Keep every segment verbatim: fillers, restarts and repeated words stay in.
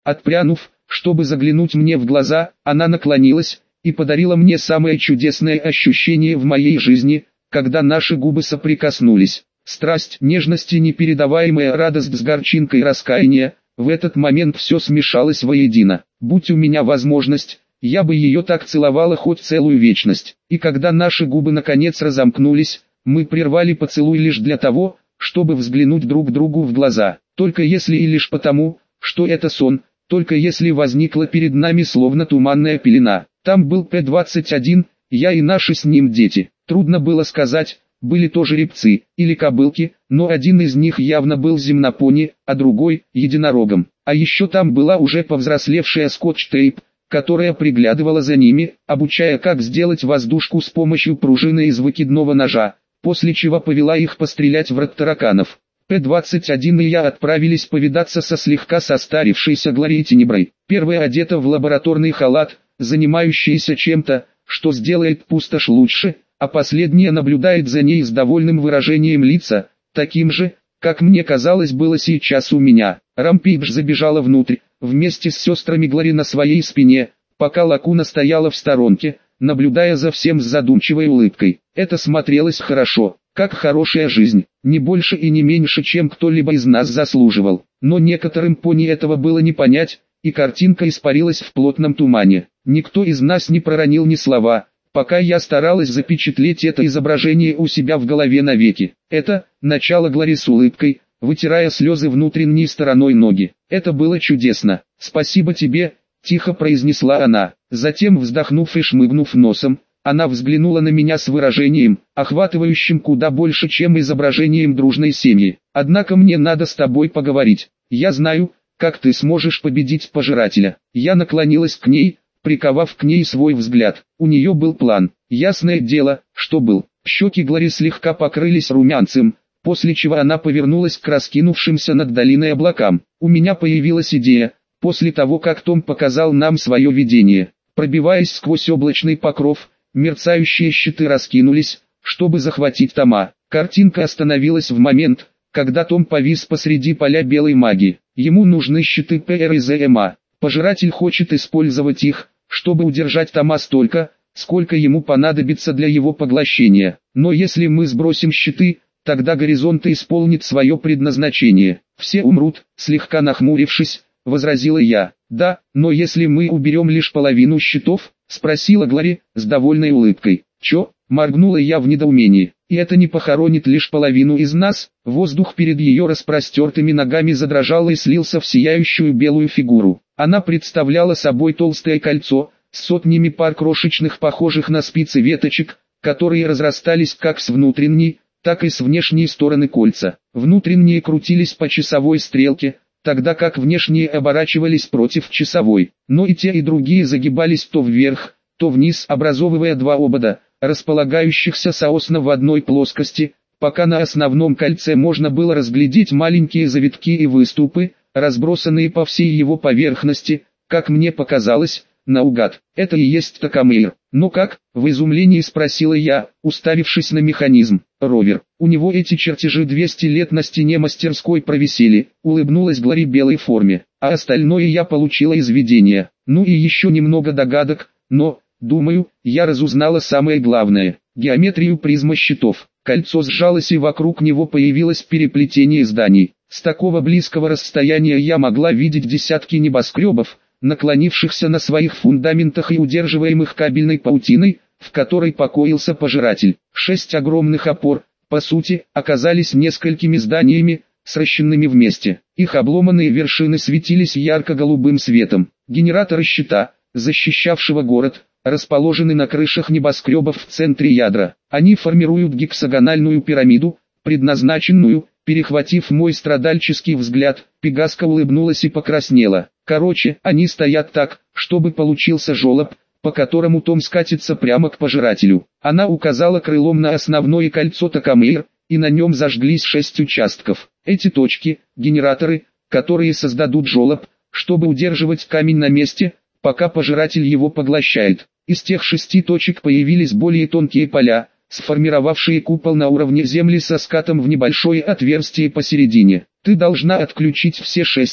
Отпрянув, чтобы заглянуть мне в глаза, она наклонилась и подарила мне самое чудесное ощущение в моей жизни, когда наши губы соприкоснулись. Страсть, нежность и непередаваемая радость с горчинкой раскаяния, в этот момент все смешалось воедино. Будь у меня возможность, я бы ее так целовала хоть целую вечность. И когда наши губы наконец разомкнулись, мы прервали поцелуй лишь для того, чтобы взглянуть друг другу в глаза. Только если и лишь потому, что это сон, только если возникла перед нами словно туманная пелена. Там был П двадцать один, я и наши с ним дети. Трудно было сказать, были то жеребцы или кобылки, но один из них явно был земнопони, а другой – единорогом. А еще там была уже повзрослевшая скотч-тейп, которая приглядывала за ними, обучая, как сделать воздушку с помощью пружины из выкидного ножа, после чего повела их пострелять в рот тараканов. П двадцать один и я отправились повидаться со слегка состарившейся Глорией Тенеброй. Первая одета в лабораторный халат, занимающаяся чем-то, что сделает пустошь лучше, а последняя наблюдает за ней с довольным выражением лица, таким же, как мне казалось было сейчас у меня. Рампейдж забежала внутрь, вместе с сестрами Глори на своей спине, пока Лакуна стояла в сторонке, наблюдая за всем с задумчивой улыбкой. Это смотрелось хорошо, как хорошая жизнь, не больше и не меньше, чем кто-либо из нас заслуживал. Но некоторым пони этого было не понять, и картинка испарилась в плотном тумане. Никто из нас не проронил ни слова, пока я старалась запечатлеть это изображение у себя в голове навеки. Это, начало Глори с улыбкой, вытирая слезы внутренней стороной ноги. Это было чудесно. Спасибо тебе, тихо произнесла она. Затем, вздохнув и шмыгнув носом, она взглянула на меня с выражением, охватывающим куда больше, чем изображением дружной семьи. Однако мне надо с тобой поговорить. Я знаю, как ты сможешь победить пожирателя. Я наклонилась к ней, приковав к ней свой взгляд. У нее был план. Ясное дело, что был. Щеки Глори слегка покрылись румянцем, после чего она повернулась к раскинувшимся над долиной облакам. У меня появилась идея, после того как Том показал нам свое видение. Пробиваясь сквозь облачный покров, мерцающие щиты раскинулись, чтобы захватить Тома. Картинка остановилась в момент, когда Том повис посреди поля белой магии. Ему нужны щиты ПР и ЗМА. Пожиратель хочет использовать их, чтобы удержать Тома столько, сколько ему понадобится для его поглощения. Но если мы сбросим щиты, тогда горизонт исполнит свое предназначение. Все умрут, слегка нахмурившись, возразила я. Да, но если мы уберем лишь половину щитов, спросила Глори, с довольной улыбкой. Чё? Моргнула я в недоумении. И это не похоронит лишь половину из нас? Воздух перед ее распростертыми ногами задрожал и слился в сияющую белую фигуру. Она представляла собой толстое кольцо, с сотнями пар крошечных, похожих на спицы веточек, которые разрастались как с внутренней, так и с внешней стороны кольца. Внутренние крутились по часовой стрелке, тогда как внешние оборачивались против часовой. Но и те и другие загибались то вверх, то вниз, образовывая два обода, располагающихся соосно в одной плоскости, пока на основном кольце можно было разглядеть маленькие завитки и выступы, разбросанные по всей его поверхности, как мне показалось, наугад. Это и есть Такамейр. Но как? В изумлении спросила я, уставившись на механизм. Ровер. У него эти чертежи двести лет на стене мастерской провисели, улыбнулась Глори белой форме. А остальное я получила из видения. Ну и еще немного догадок, но, думаю, я разузнала самое главное. Геометрию призмы щитов. Кольцо сжалось и вокруг него появилось переплетение зданий. С такого близкого расстояния я могла видеть десятки небоскребов, наклонившихся на своих фундаментах и удерживаемых кабельной паутиной, в которой покоился пожиратель. Шесть огромных опор, по сути, оказались несколькими зданиями, сращенными вместе. Их обломанные вершины светились ярко-голубым светом. Генераторы щита, защищавшего город, расположены на крышах небоскребов в центре ядра. Они формируют гексагональную пирамиду, предназначенную, перехватив мой страдальческий взгляд, Пегаска улыбнулась и покраснела. Короче, они стоят так, чтобы получился желоб, по которому Том скатится прямо к пожирателю. Она указала крылом на основное кольцо Такамейр, и на нем зажглись шесть участков. Эти точки – генераторы, которые создадут желоб, чтобы удерживать камень на месте, пока пожиратель его поглощает. Из тех шести точек появились более тонкие поля, сформировавшие купол на уровне земли со скатом в небольшое отверстие посередине. Ты должна отключить все шесть,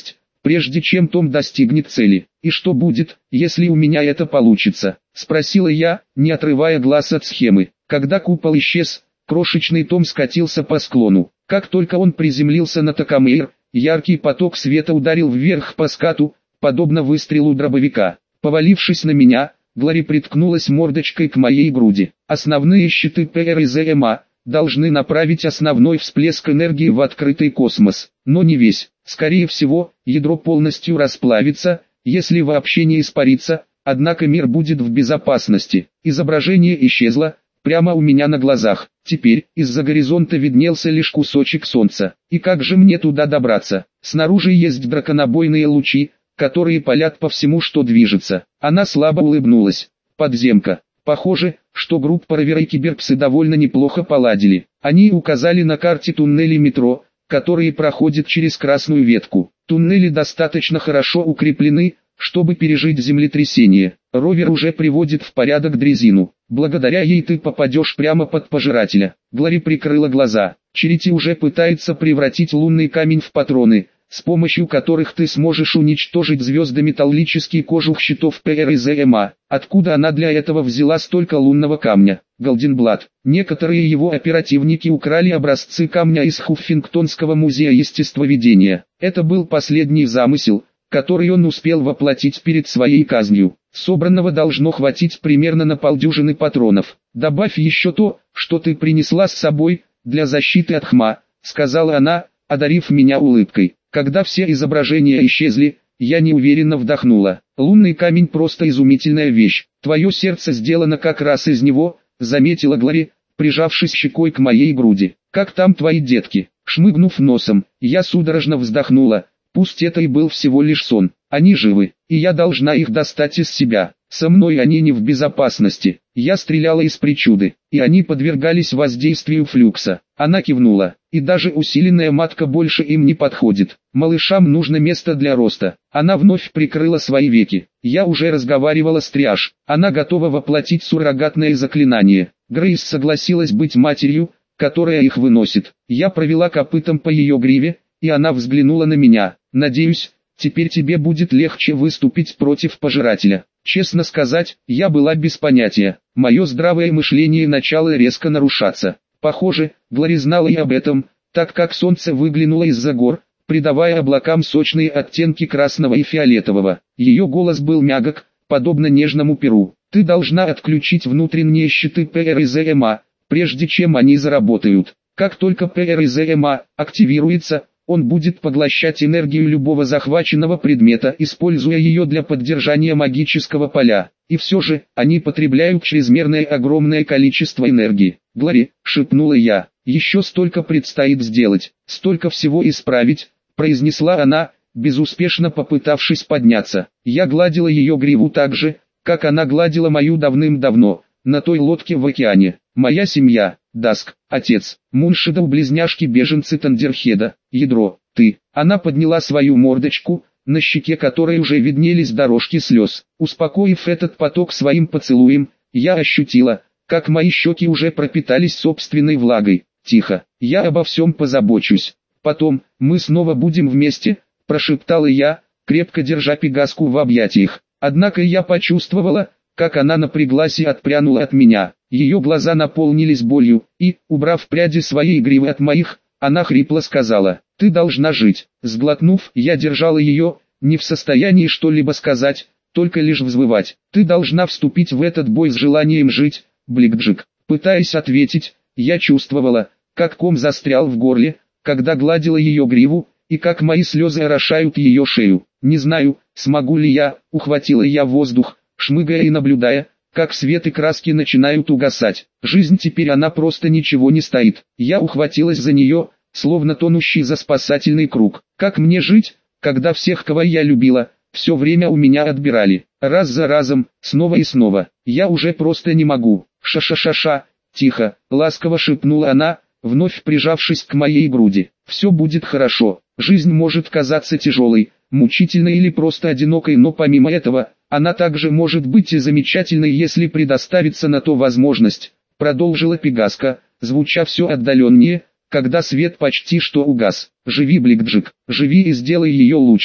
прежде чем Том достигнет цели. «И что будет, если у меня это получится?» – спросила я, не отрывая глаз от схемы. Когда купол исчез, крошечный Том скатился по склону. Как только он приземлился на Такамейр, яркий поток света ударил вверх по скату, подобно выстрелу дробовика. Повалившись на меня, Глори приткнулась мордочкой к моей груди. Основные щиты ПРЗМА должны направить основной всплеск энергии в открытый космос, но не весь. Скорее всего, ядро полностью расплавится, если вообще не испарится, однако мир будет в безопасности. Изображение исчезло, прямо у меня на глазах. Теперь, из-за горизонта виднелся лишь кусочек солнца. И как же мне туда добраться? Снаружи есть драконобойные лучи, которые палят по всему, что движется. Она слабо улыбнулась. Подземка. Похоже, что группа Ровера и Киберпсы довольно неплохо поладили. Они указали на карте туннели метро, которые проходят через красную ветку. Туннели достаточно хорошо укреплены, чтобы пережить землетрясение. Ровер уже приводит в порядок дрезину. Благодаря ей ты попадешь прямо под пожирателя. Глори прикрыла глаза. Черити уже пытается превратить лунный камень в патроны, с помощью которых ты сможешь уничтожить звездометаллический кожух щитов ПРЗМА. Откуда она для этого взяла столько лунного камня? Голденблат. Некоторые его оперативники украли образцы камня из Хуффингтонского музея естествоведения. Это был последний замысел, который он успел воплотить перед своей казнью. Собранного должно хватить примерно на полдюжины патронов. Добавь еще то, что ты принесла с собой, для защиты от Хма, сказала она, одарив меня улыбкой. Когда все изображения исчезли, я неуверенно вдохнула. Лунный камень просто изумительная вещь. Твое сердце сделано как раз из него, заметила Глори, прижавшись щекой к моей груди. Как там твои детки? Шмыгнув носом, я судорожно вздохнула. Пусть это и был всего лишь сон. Они живы, и я должна их достать из себя. Со мной они не в безопасности. Я стреляла из причуды, и они подвергались воздействию флюкса. Она кивнула, и даже усиленная матка больше им не подходит. Малышам нужно место для роста. Она вновь прикрыла свои веки. Я уже разговаривала с Триаш. Она готова воплотить суррогатное заклинание. Грейс согласилась быть матерью, которая их выносит. Я провела копытом по ее гриве, и она взглянула на меня. Надеюсь, теперь тебе будет легче выступить против пожирателя. Честно сказать, я была без понятия. Мое здравое мышление начало резко нарушаться. Похоже, Глори знала и об этом, так как солнце выглянуло из-за гор, придавая облакам сочные оттенки красного и фиолетового. Ее голос был мягок, подобно нежному перу. Ты должна отключить внутренние щиты ПРЗМА, прежде чем они заработают. Как только ПРЗМА активируется, он будет поглощать энергию любого захваченного предмета, используя ее для поддержания магического поля. И все же, они потребляют чрезмерное огромное количество энергии. Глори, шепнула я, еще столько предстоит сделать, столько всего исправить, произнесла она, безуспешно попытавшись подняться. Я гладила ее гриву так же, как она гладила мою давным-давно, на той лодке в океане. Моя семья, Даск, отец, Муншидов, близняшки-беженцы Тандерхеда, ядро, ты. Она подняла свою мордочку, на щеке которой уже виднелись дорожки слез. Успокоив этот поток своим поцелуем, я ощутила, как мои щеки уже пропитались собственной влагой. Тихо, я обо всем позабочусь. Потом, мы снова будем вместе, прошептала я, крепко держа Пегаску в объятиях. Однако я почувствовала, как она напряглась и отпрянула от меня. Ее глаза наполнились болью, и, убрав пряди своей гривы от моих, она хрипло сказала: «Ты должна жить». Сглотнув, я держала ее, не в состоянии что-либо сказать, только лишь взвывать. «Ты должна вступить в этот бой с желанием жить, Бликджик». Пытаясь ответить, я чувствовала, как ком застрял в горле, когда гладила ее гриву, и как мои слезы орошают ее шею. Не знаю, смогу ли я, ухватила я воздух, шмыгая и наблюдая, как свет и краски начинают угасать. Жизнь теперь, она просто ничего не стоит. Я ухватилась за нее, словно тонущий за спасательный круг. Как мне жить, когда всех, кого я любила, все время у меня отбирали? Раз за разом, снова и снова. Я уже просто не могу. Ша-ша-ша-ша, тихо, ласково шепнула она, вновь прижавшись к моей груди. Все будет хорошо. Жизнь может казаться тяжелой, мучительной или просто одинокой, но помимо этого, она также может быть и замечательной, если предоставится на то возможность, продолжила Пегаска, звуча все отдаленнее, когда свет почти что угас. Живи, Бликджик, живи и сделай ее лучше.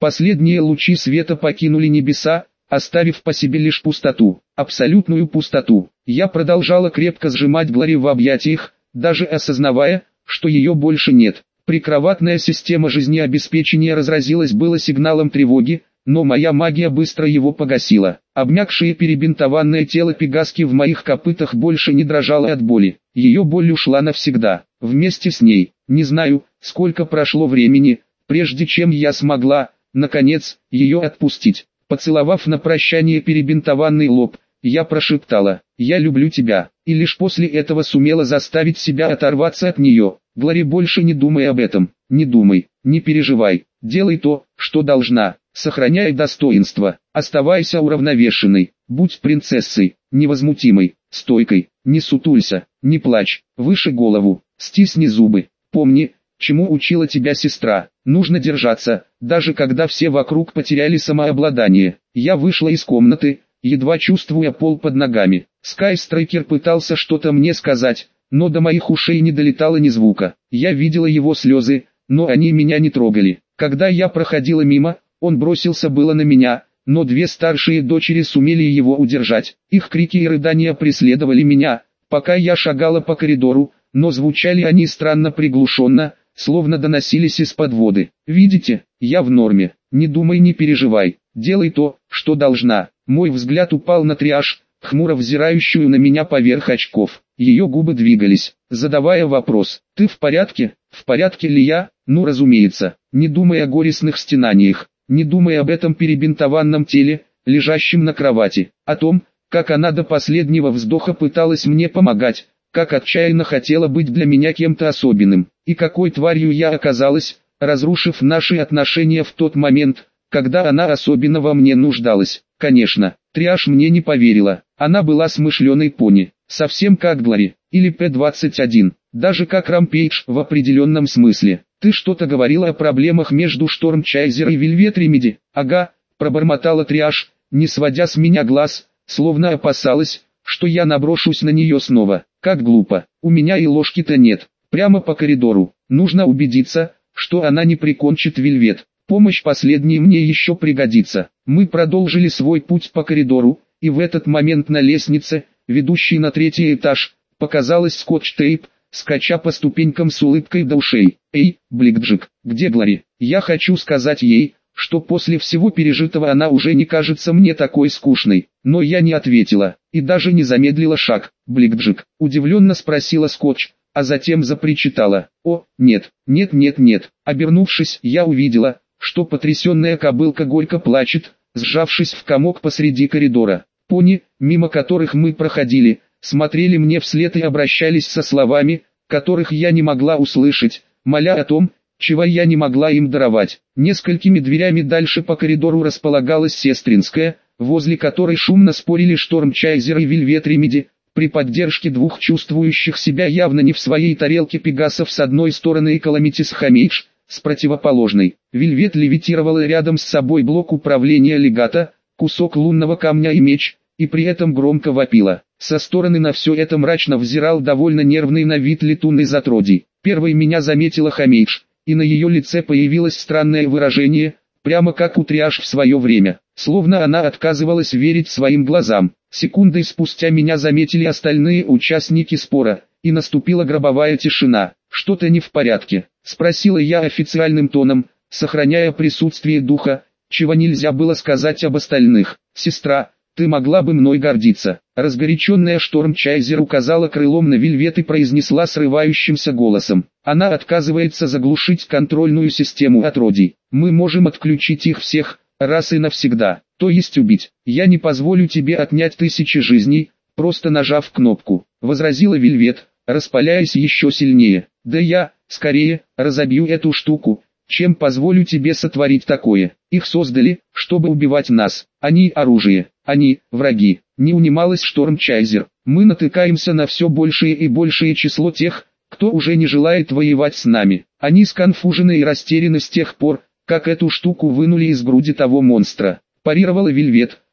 Последние лучи света покинули небеса, оставив по себе лишь пустоту, абсолютную пустоту. Я продолжала крепко сжимать Глори в объятиях, даже осознавая, что ее больше нет. Прикроватная система жизнеобеспечения разразилась было сигналом тревоги, но моя магия быстро его погасила. Обмякшее перебинтованное тело Пегаски в моих копытах больше не дрожало от боли. Ее боль ушла навсегда. Вместе с ней, не знаю, сколько прошло времени, прежде чем я смогла, наконец, ее отпустить. Поцеловав на прощание перебинтованный лоб, я прошептала: «Я люблю тебя», и лишь после этого сумела заставить себя оторваться от нее. Глори, больше не думай об этом, не думай, не переживай, делай то, что должна, сохраняй достоинство, оставайся уравновешенной, будь принцессой, невозмутимой, стойкой, не сутулься, не плачь, выше голову, стисни зубы, помни, чему учила тебя сестра, нужно держаться, даже когда все вокруг потеряли самообладание. Я вышла из комнаты, едва чувствуя пол под ногами. Скайстрайкер пытался что-то мне сказать, но до моих ушей не долетало ни звука. Я видела его слезы, но они меня не трогали. Когда я проходила мимо, он бросился было на меня, но две старшие дочери сумели его удержать. Их крики и рыдания преследовали меня, пока я шагала по коридору, но звучали они странно приглушенно, словно доносились из-под воды. «Видите, я в норме, не думай, не переживай, делай то, что должна». Мой взгляд упал на Триаш, хмуро взирающую на меня поверх очков. Ее губы двигались, задавая вопрос: «Ты в порядке? В порядке ли я?» Ну, разумеется, не думай о горестных стенаниях, не думай об этом перебинтованном теле, лежащем на кровати, о том, как она до последнего вздоха пыталась мне помогать, как отчаянно хотела быть для меня кем-то особенным, и какой тварью я оказалась, разрушив наши отношения в тот момент, когда она особенно во мне нуждалась. Конечно, Триаш мне не поверила, она была смышленой пони, совсем как Глори, или Пэ двадцать один, даже как Рампейдж в определенном смысле. «Ты что-то говорила о проблемах между Штормчайзер и Вельвет Ремеди?» «Ага», пробормотала Триаш, не сводя с меня глаз, словно опасалась, что я наброшусь на нее снова. «Как глупо, у меня и ложки-то нет». Прямо по коридору, нужно убедиться, что она не прикончит Вельвет. Помощь последней мне еще пригодится. Мы продолжили свой путь по коридору, и в этот момент на лестнице, ведущей на третий этаж, показалась скотч-тейп, скача по ступенькам с улыбкой до ушей. «Эй, Бликджик, где Глори?» Я хочу сказать ей, что после всего пережитого она уже не кажется мне такой скучной, но я не ответила, и даже не замедлила шаг. «Бликджик?» — удивленно спросила скотч, а затем запричитала: «О, нет, нет, нет, нет». Обернувшись, я увидела, что потрясенная кобылка горько плачет, сжавшись в комок посреди коридора. Пони, мимо которых мы проходили, смотрели мне вслед и обращались со словами, которых я не могла услышать, моля о том, чего я не могла им даровать. Несколькими дверями дальше по коридору располагалась сестринская, возле которой шумно спорили Штормчайзер и Вельвет Ремеди, при поддержке двух чувствующих себя явно не в своей тарелке пегасов с одной стороны и Каламитис Хамейдж с противоположной. Вельвет левитировала рядом с собой блок управления легата, кусок лунного камня и меч, и при этом громко вопила. Со стороны на все это мрачно взирал довольно нервный на вид летун из отродий. Первой меня заметила Хамейдж, и на ее лице появилось странное выражение, прямо как у Триаш в свое время, словно она отказывалась верить своим глазам. Секундой спустя меня заметили остальные участники спора, и наступила гробовая тишина. «Что-то не в порядке?» — спросила я официальным тоном, сохраняя присутствие духа, чего нельзя было сказать об остальных. «Сестра, ты могла бы мной гордиться». Разгоряченная Штормчайзер указала крылом на Вельвет и произнесла срывающимся голосом: «Она отказывается заглушить контрольную систему отродий. Мы можем отключить их всех, раз и навсегда, то есть убить. Я не позволю тебе отнять тысячи жизней, просто нажав кнопку», — возразила Вельвет, распаляясь еще сильнее. «Да я, скорее, разобью эту штуку, чем позволю тебе сотворить такое. Их создали, чтобы убивать нас. Они оружие, они враги». Не унималась Штормчайзер. «Мы натыкаемся на все большее и большее число тех, кто уже не желает воевать с нами. Они сконфужены и растеряны с тех пор, как эту штуку вынули из груди того монстра», — парировала Вельвет,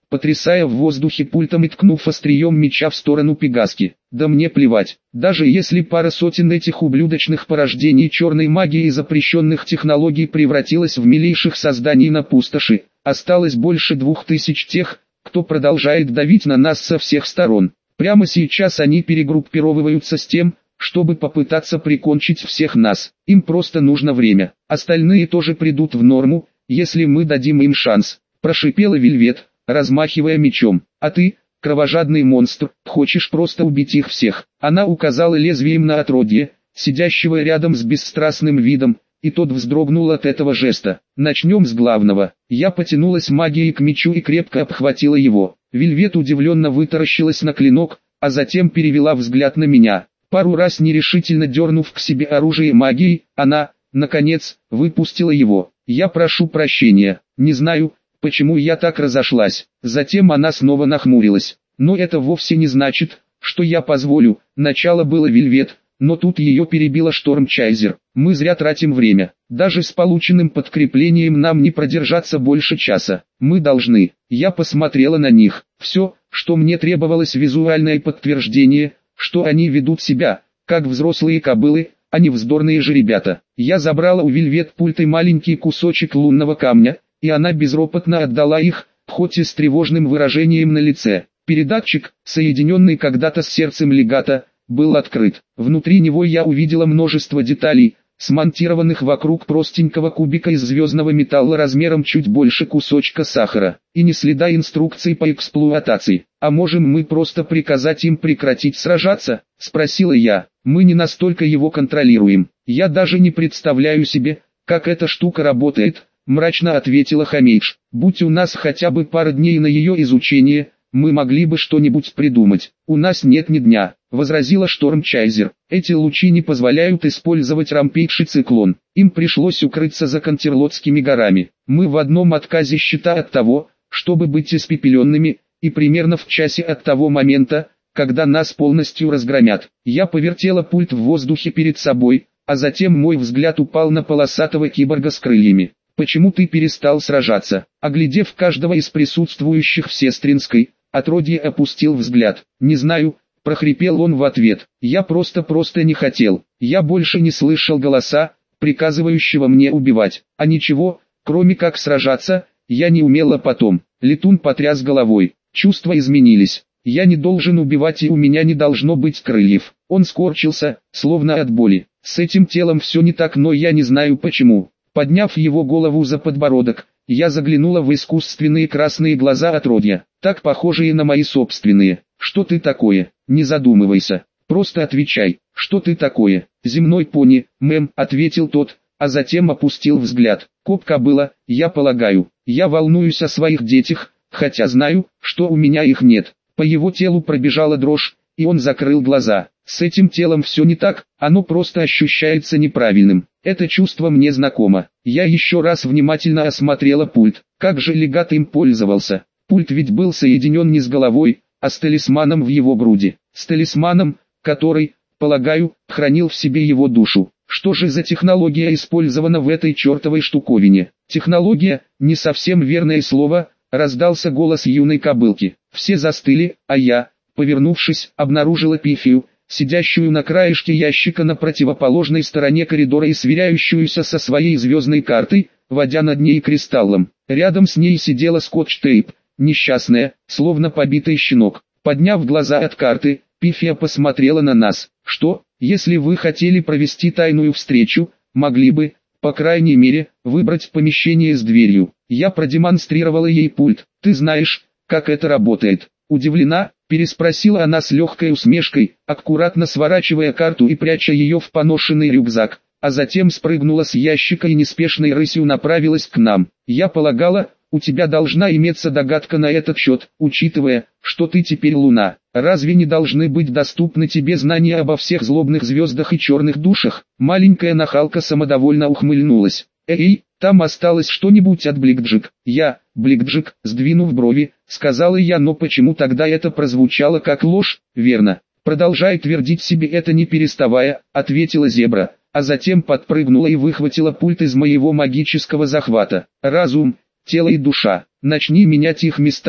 потрясая в воздухе пультом и ткнув острием меча в сторону Пегаски. Да мне плевать, даже если пара сотен этих ублюдочных порождений черной магии и запрещенных технологий превратилась в милейших созданий на пустоши, осталось больше двух тысяч тех, кто продолжает давить на нас со всех сторон. Прямо сейчас они перегруппировываются с тем, чтобы попытаться прикончить всех нас. Им просто нужно время. Остальные тоже придут в норму, если мы дадим им шанс. Прошипела Вельвет, размахивая мечом. А ты, кровожадный монстр, хочешь просто убить их всех? Она указала лезвием на отродье, сидящего рядом с бесстрастным видом, и тот вздрогнул от этого жеста. Начнем с главного. Я потянулась магией к мечу и крепко обхватила его. Вельвет удивленно вытаращилась на клинок, а затем перевела взгляд на меня. Пару раз нерешительно дернув к себе оружие магией, она, наконец, выпустила его. Я прошу прощения, не знаю, почему я так разошлась. Затем она снова нахмурилась. Но это вовсе не значит, что я позволю. Начало было Вельвет, но тут ее перебила Штормчайзер. Мы зря тратим время. Даже с полученным подкреплением нам не продержаться больше часа. Мы должны. Я посмотрела на них. Все, что мне требовалось, визуальное подтверждение, что они ведут себя, как взрослые кобылы, а не вздорные жеребята. Я забрала у Вельвет пульт и маленький кусочек лунного камня, и она безропотно отдала их, хоть и с тревожным выражением на лице. Передатчик, соединенный когда-то с сердцем легата, был открыт. Внутри него я увидела множество деталей, смонтированных вокруг простенького кубика из звездного металла размером чуть больше кусочка сахара, и ни следа инструкций по эксплуатации. «А можем мы просто приказать им прекратить сражаться?» – спросила я. «Мы не настолько его контролируем. Я даже не представляю себе, как эта штука работает», – мрачно ответила Хамейдж. «Будь у нас хотя бы пара дней на ее изучение, мы могли бы что-нибудь придумать. У нас нет ни дня», — возразила Штормчайзер. «Эти лучи не позволяют использовать рампейдж и циклон. Им пришлось укрыться за Контерлотскими горами. Мы в одном отказе щита от того, чтобы быть испепеленными, и примерно в часе от того момента, когда нас полностью разгромят». Я повертела пульт в воздухе перед собой, а затем мой взгляд упал на полосатого киборга с крыльями. «Почему ты перестал сражаться?» Оглядев каждого из присутствующих в Сестринской, отродье опустил взгляд. «Не знаю», — прохрипел он в ответ. «Я просто-просто не хотел. Я больше не слышал голоса, приказывающего мне убивать. А ничего, кроме как сражаться, я не умела потом». Летун потряс головой. Чувства изменились. «Я не должен убивать, и у меня не должно быть крыльев». Он скорчился, словно от боли. «С этим телом все не так, но я не знаю почему». Подняв его голову за подбородок, я заглянула в искусственные красные глаза отродья, так похожие на мои собственные. «Что ты такое? Не задумывайся. Просто отвечай, что ты такое?» «Земной пони, мэм», — ответил тот, а затем опустил взгляд. «Коп-кобыла, я полагаю. Я волнуюсь о своих детях, хотя знаю, что у меня их нет». По его телу пробежала дрожь, и он закрыл глаза. «С этим телом все не так, оно просто ощущается неправильным. Это чувство мне знакомо». Я еще раз внимательно осмотрела пульт. Как же легат им пользовался? Пульт ведь был соединен не с головой, а с талисманом в его груди. С талисманом, который, полагаю, хранил в себе его душу. Что же за технология использована в этой чертовой штуковине? Технология, не совсем верное слово, раздался голос юной кобылки. Все застыли, а я, повернувшись, обнаружила Пифию, сидящую на краешке ящика на противоположной стороне коридора и сверяющуюся со своей звездной картой, водя над ней кристаллом. Рядом с ней сидела Скотч-Тейп, несчастная, словно побитый щенок. Подняв глаза от карты, Пифия посмотрела на нас. «Что, если вы хотели провести тайную встречу, могли бы, по крайней мере, выбрать помещение с дверью». Я продемонстрировала ей пульт. «Ты знаешь, как это работает?» «Удивлена?» — переспросила она с легкой усмешкой, аккуратно сворачивая карту и пряча ее в поношенный рюкзак, а затем спрыгнула с ящика и неспешной рысью направилась к нам. «Я полагала, у тебя должна иметься догадка на этот счет, учитывая, что ты теперь Луна. Разве не должны быть доступны тебе знания обо всех злобных звездах и черных душах?» Маленькая нахалка самодовольно ухмыльнулась. «Эй, там осталось что-нибудь от Бликджик?» «Я, Бликджик», сдвинув брови, сказала я, но почему тогда это прозвучало как ложь? «Верно. Продолжай твердить себе это не переставая», ответила зебра, а затем подпрыгнула и выхватила пульт из моего магического захвата. «Разум, тело и душа. Начни менять их местами,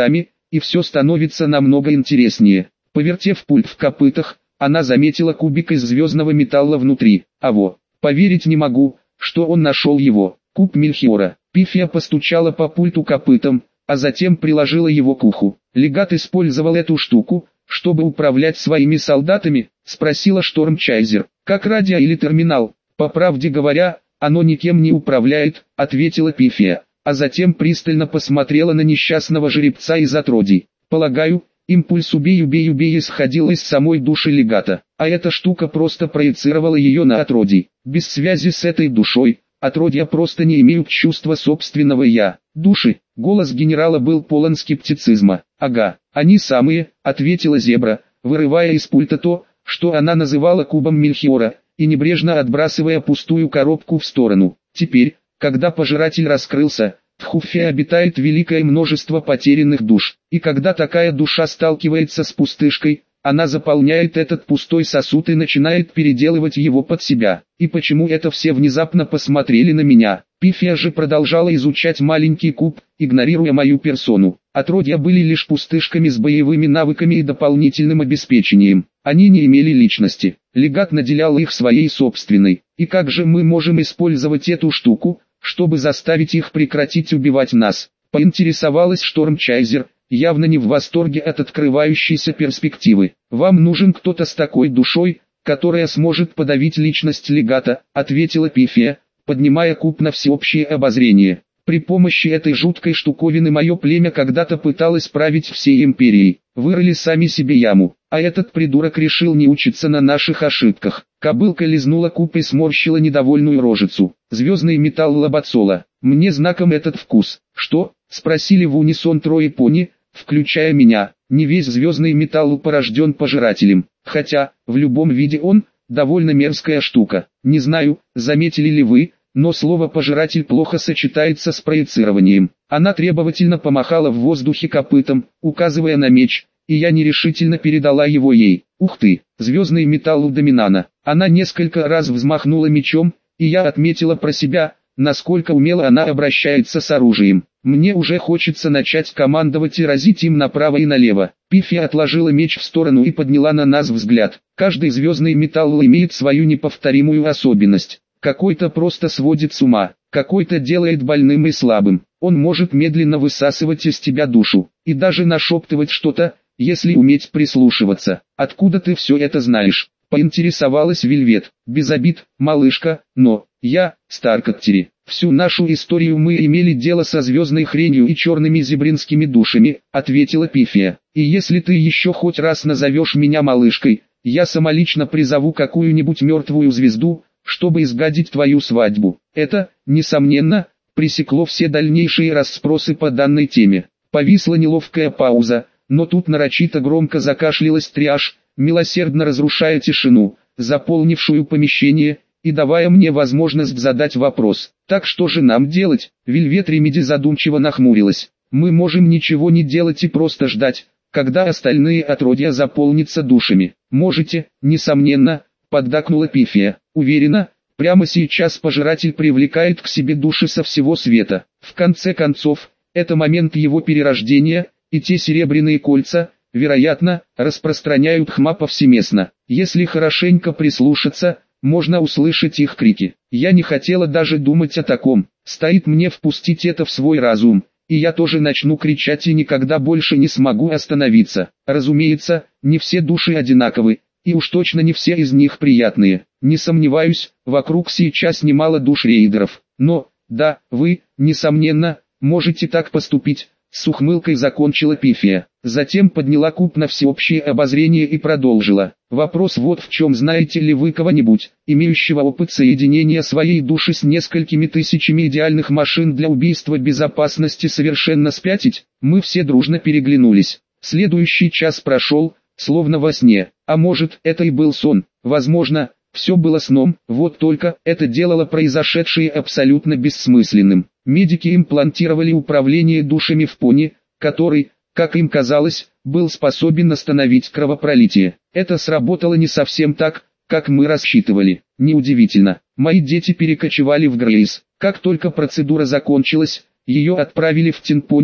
и все становится намного интереснее. Повертев пульт в копытах, она заметила кубик из звездного металла внутри. А во, поверить не могу, что он нашел его. Куб Мельхиора. Пифия постучала по пульту копытом, а затем приложила его к уху. Легат использовал эту штуку, чтобы управлять своими солдатами, спросила Штормчайзер. Как радио или терминал? По правде говоря, оно никем не управляет, ответила Пифия, а затем пристально посмотрела на несчастного жеребца из отродий. Полагаю, импульс убей-убей-убей исходил из самой души легата, а эта штука просто проецировала ее на отродий. Без связи с этой душой, отродья просто не имеют чувства собственного «я». Души, голос генерала был полон скептицизма. «Ага, они самые», — ответила зебра, вырывая из пульта то, что она называла кубом Мельхиора, и небрежно отбрасывая пустую коробку в сторону. Теперь, когда пожиратель раскрылся, в Хуфе обитает великое множество потерянных душ, и когда такая душа сталкивается с пустышкой, она заполняет этот пустой сосуд и начинает переделывать его под себя. И почему это все внезапно посмотрели на меня? Пифия же продолжала изучать маленький куб, игнорируя мою персону. Отродья были лишь пустышками с боевыми навыками и дополнительным обеспечением. Они не имели личности. Легат наделял их своей собственной. И как же мы можем использовать эту штуку, чтобы заставить их прекратить убивать нас? Поинтересовалась Штормчайзер, явно не в восторге от открывающейся перспективы. «Вам нужен кто-то с такой душой, которая сможет подавить личность легата», ответила Пифия, поднимая куб на всеобщее обозрение. «При помощи этой жуткой штуковины мое племя когда-то пыталось править всей империей. Вырыли сами себе яму, а этот придурок решил не учиться на наших ошибках». Кобылка лизнула куб и сморщила недовольную рожицу. «Звездный металл Лабацола. Мне знаком этот вкус». «Что?» — спросили в унисон трое пони, включая меня. Не весь звездный металл порожден пожирателем, хотя, в любом виде он, довольно мерзкая штука. Не знаю, заметили ли вы, но слово «пожиратель» плохо сочетается с проецированием. Она требовательно помахала в воздухе копытом, указывая на меч, и я нерешительно передала его ей. Ух ты, звездный металл у Доминана. Она несколько раз взмахнула мечом, и я отметила про себя, насколько умело она обращается с оружием. Мне уже хочется начать командовать и разить им направо и налево. Пифия отложила меч в сторону и подняла на нас взгляд. Каждый звездный металл имеет свою неповторимую особенность. Какой-то просто сводит с ума, какой-то делает больным и слабым. Он может медленно высасывать из тебя душу, и даже нашептывать что-то, если уметь прислушиваться. «Откуда ты все это знаешь?» — поинтересовалась Вельвет. «Без обид, малышка, но, я, Старкоттери, всю нашу историю мы имели дело со звездной хренью и черными зебринскими душами», — ответила Пифия. «И если ты еще хоть раз назовешь меня малышкой, я самолично призову какую-нибудь мертвую звезду, чтобы изгадить твою свадьбу». Это, несомненно, пресекло все дальнейшие расспросы по данной теме. Повисла неловкая пауза, но тут нарочито громко закашлялась Триаш, милосердно разрушая тишину, заполнившую помещение, и давая мне возможность задать вопрос. «Так что же нам делать?» Вельвет Ремеди задумчиво нахмурилась. «Мы можем ничего не делать и просто ждать, когда остальные отродья заполнятся душами». «Можете, несомненно», — поддакнула Пифия. «Уверена, прямо сейчас пожиратель привлекает к себе души со всего света. В конце концов, это момент его перерождения, и те серебряные кольца, вероятно, распространяют хма повсеместно. Если хорошенько прислушаться, можно услышать их крики. Я не хотела даже думать о таком. Стоит мне впустить это в свой разум, и я тоже начну кричать и никогда больше не смогу остановиться. Разумеется, не все души одинаковы, и уж точно не все из них приятные. Не сомневаюсь, вокруг сейчас немало душ рейдеров. Но, да, вы, несомненно, можете так поступить». С ухмылкой закончила Пифия. Затем подняла куб на всеобщее обозрение и продолжила. «Вопрос вот в чем: знаете ли вы кого-нибудь, имеющего опыт соединения своей души с несколькими тысячами идеальных машин для убийства безопасности совершенно спятить?» Мы все дружно переглянулись. Следующий час прошел, словно во сне. А может, это и был сон. Возможно, все было сном, вот только это делало произошедшее абсолютно бессмысленным. Медики имплантировали управление душами в пони, который, как им казалось, был способен остановить кровопролитие. Это сработало не совсем так, как мы рассчитывали. Неудивительно, мои дети перекочевали в Грейс. Как только процедура закончилась, ее отправили в Тинпони,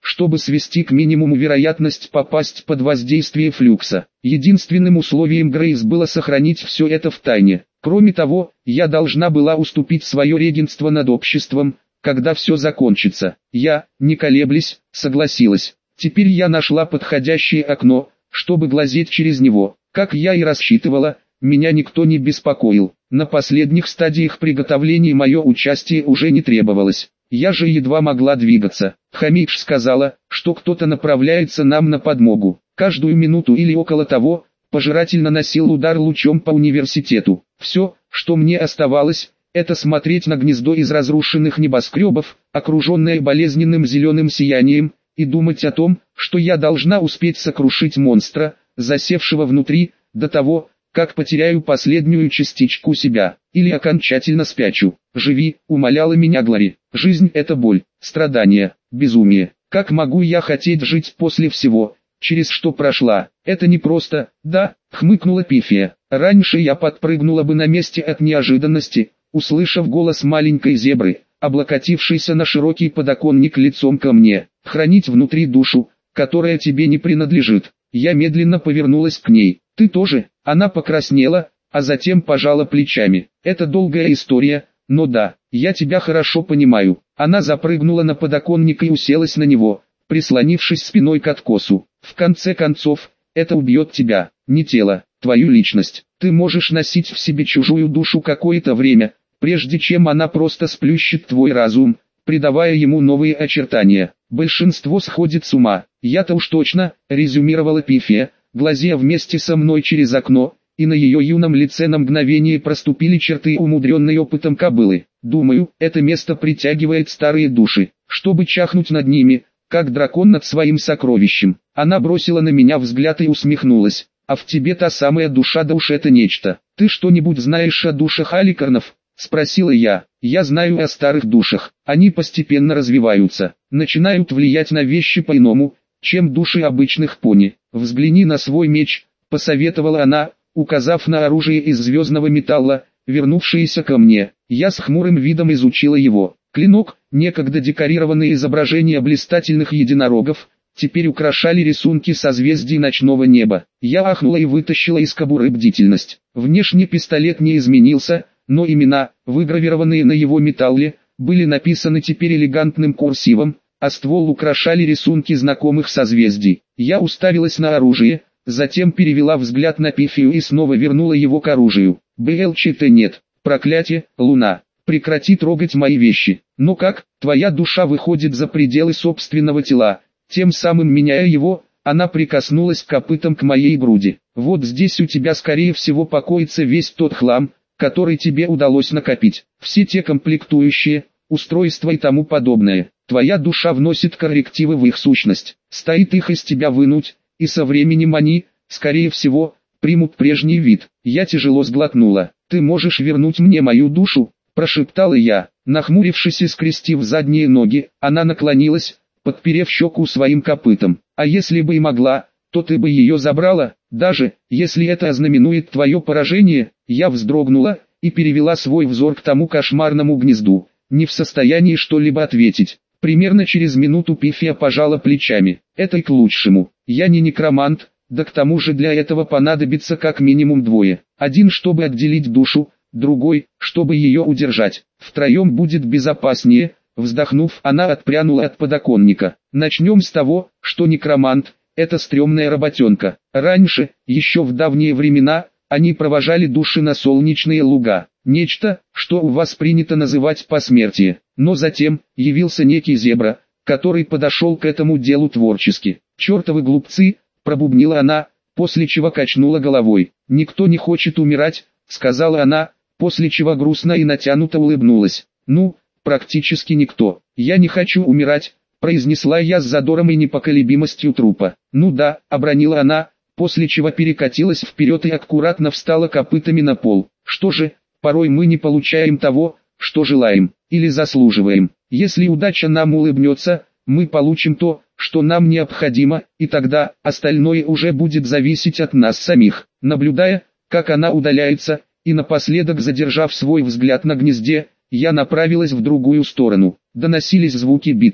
чтобы свести к минимуму вероятность попасть под воздействие флюкса. Единственным условием Грейс было сохранить все это в тайне. Кроме того, я должна была уступить свое регентство над обществом, когда все закончится. Я, не колеблясь, согласилась. Теперь я нашла подходящее окно, чтобы глазеть через него. Как я и рассчитывала, меня никто не беспокоил. На последних стадиях приготовления мое участие уже не требовалось. Я же едва могла двигаться. Хамидж сказала, что кто-то направляется нам на подмогу. Каждую минуту или около того, пожиратель наносил удар лучом по университету. Все, что мне оставалось, это смотреть на гнездо из разрушенных небоскребов, окруженное болезненным зеленым сиянием, и думать о том, что я должна успеть сокрушить монстра, засевшего внутри, до того, как потеряю последнюю частичку себя, или окончательно спячу. «Живи», — умоляла меня Глори. «Жизнь — это боль, страдания, безумие. Как могу я хотеть жить после всего, через что прошла? Это непросто, да?» — хмыкнула Пифия. Раньше я подпрыгнула бы на месте от неожиданности, услышав голос маленькой зебры, облокотившейся на широкий подоконник лицом ко мне. «Хранить внутри душу, которая тебе не принадлежит». Я медленно повернулась к ней. «Ты тоже?» Она покраснела, а затем пожала плечами. «Это долгая история, но да, я тебя хорошо понимаю». Она запрыгнула на подоконник и уселась на него, прислонившись спиной к откосу. «В конце концов, это убьет тебя, не тело, твою личность. Ты можешь носить в себе чужую душу какое-то время, прежде чем она просто сплющит твой разум, придавая ему новые очертания. Большинство сходит с ума. Я-то уж точно», — резюмировала Пифия, глазея вместе со мной через окно, и на ее юном лице на мгновение проступили черты умудренной опытом кобылы. «Думаю, это место притягивает старые души, чтобы чахнуть над ними, как дракон над своим сокровищем». Она бросила на меня взгляд и усмехнулась. «А в тебе та самая душа, да уж это нечто. Ты что-нибудь знаешь о душах аликарнов?» — спросила я. «Я знаю о старых душах. Они постепенно развиваются, начинают влиять на вещи по-иному, чем души обычных пони. Взгляни на свой меч», — посоветовала она, указав на оружие из звездного металла, вернувшееся ко мне. Я с хмурым видом изучила его. Клинок, некогда декорированный изображения блистательных единорогов, теперь украшали рисунки созвездий ночного неба. Я ахнула и вытащила из кобуры бдительность. Внешне пистолет не изменился, но имена, выгравированные на его металле, были написаны теперь элегантным курсивом, а ствол украшали рисунки знакомых созвездий. Я уставилась на оружие, затем перевела взгляд на Пифию и снова вернула его к оружию. «БЛЧТ нет. Проклятие, Луна. Прекрати трогать мои вещи. Но как, твоя душа выходит за пределы собственного тела?» Тем самым меняя его, она прикоснулась копытом к моей груди. «Вот здесь у тебя скорее всего покоится весь тот хлам, который тебе удалось накопить. Все те комплектующие, устройства и тому подобное. Твоя душа вносит коррективы в их сущность. Стоит их из тебя вынуть, и со временем они, скорее всего, примут прежний вид». Я тяжело сглотнула. «Ты можешь вернуть мне мою душу?» – прошептала я. Нахмурившись и скрестив задние ноги, она наклонилась, подперев щеку своим копытом. «А если бы и могла, то ты бы ее забрала, даже, если это ознаменует твое поражение?» Я вздрогнула, и перевела свой взор к тому кошмарному гнезду, не в состоянии что-либо ответить. Примерно через минуту Пифия пожала плечами. «Это и к лучшему. Я не некромант, да к тому же для этого понадобится как минимум двое. Один, чтобы отделить душу, другой, чтобы ее удержать. Втроем будет безопаснее». Вздохнув, она отпрянула от подоконника. «Начнем с того, что некромант – это стрёмная работенка. Раньше, еще в давние времена, они провожали души на солнечные луга. Нечто, что у вас принято называть посмертие. Но затем, явился некий зебра, который подошел к этому делу творчески. «Чертовы глупцы», – пробубнила она, после чего качнула головой. «Никто не хочет умирать», – сказала она, после чего грустно и натянуто улыбнулась. «Ну, практически никто. Я не хочу умирать», — произнесла я с задором и непоколебимостью трупа. «Ну да», — обронила она, после чего перекатилась вперед и аккуратно встала копытами на пол. «Что же, порой мы не получаем того, что желаем, или заслуживаем. Если удача нам улыбнется, мы получим то, что нам необходимо, и тогда остальное уже будет зависеть от нас самих». Наблюдая, как она удаляется, и напоследок задержав свой взгляд на гнезде, я направилась в другую сторону. Доносились звуки битвы.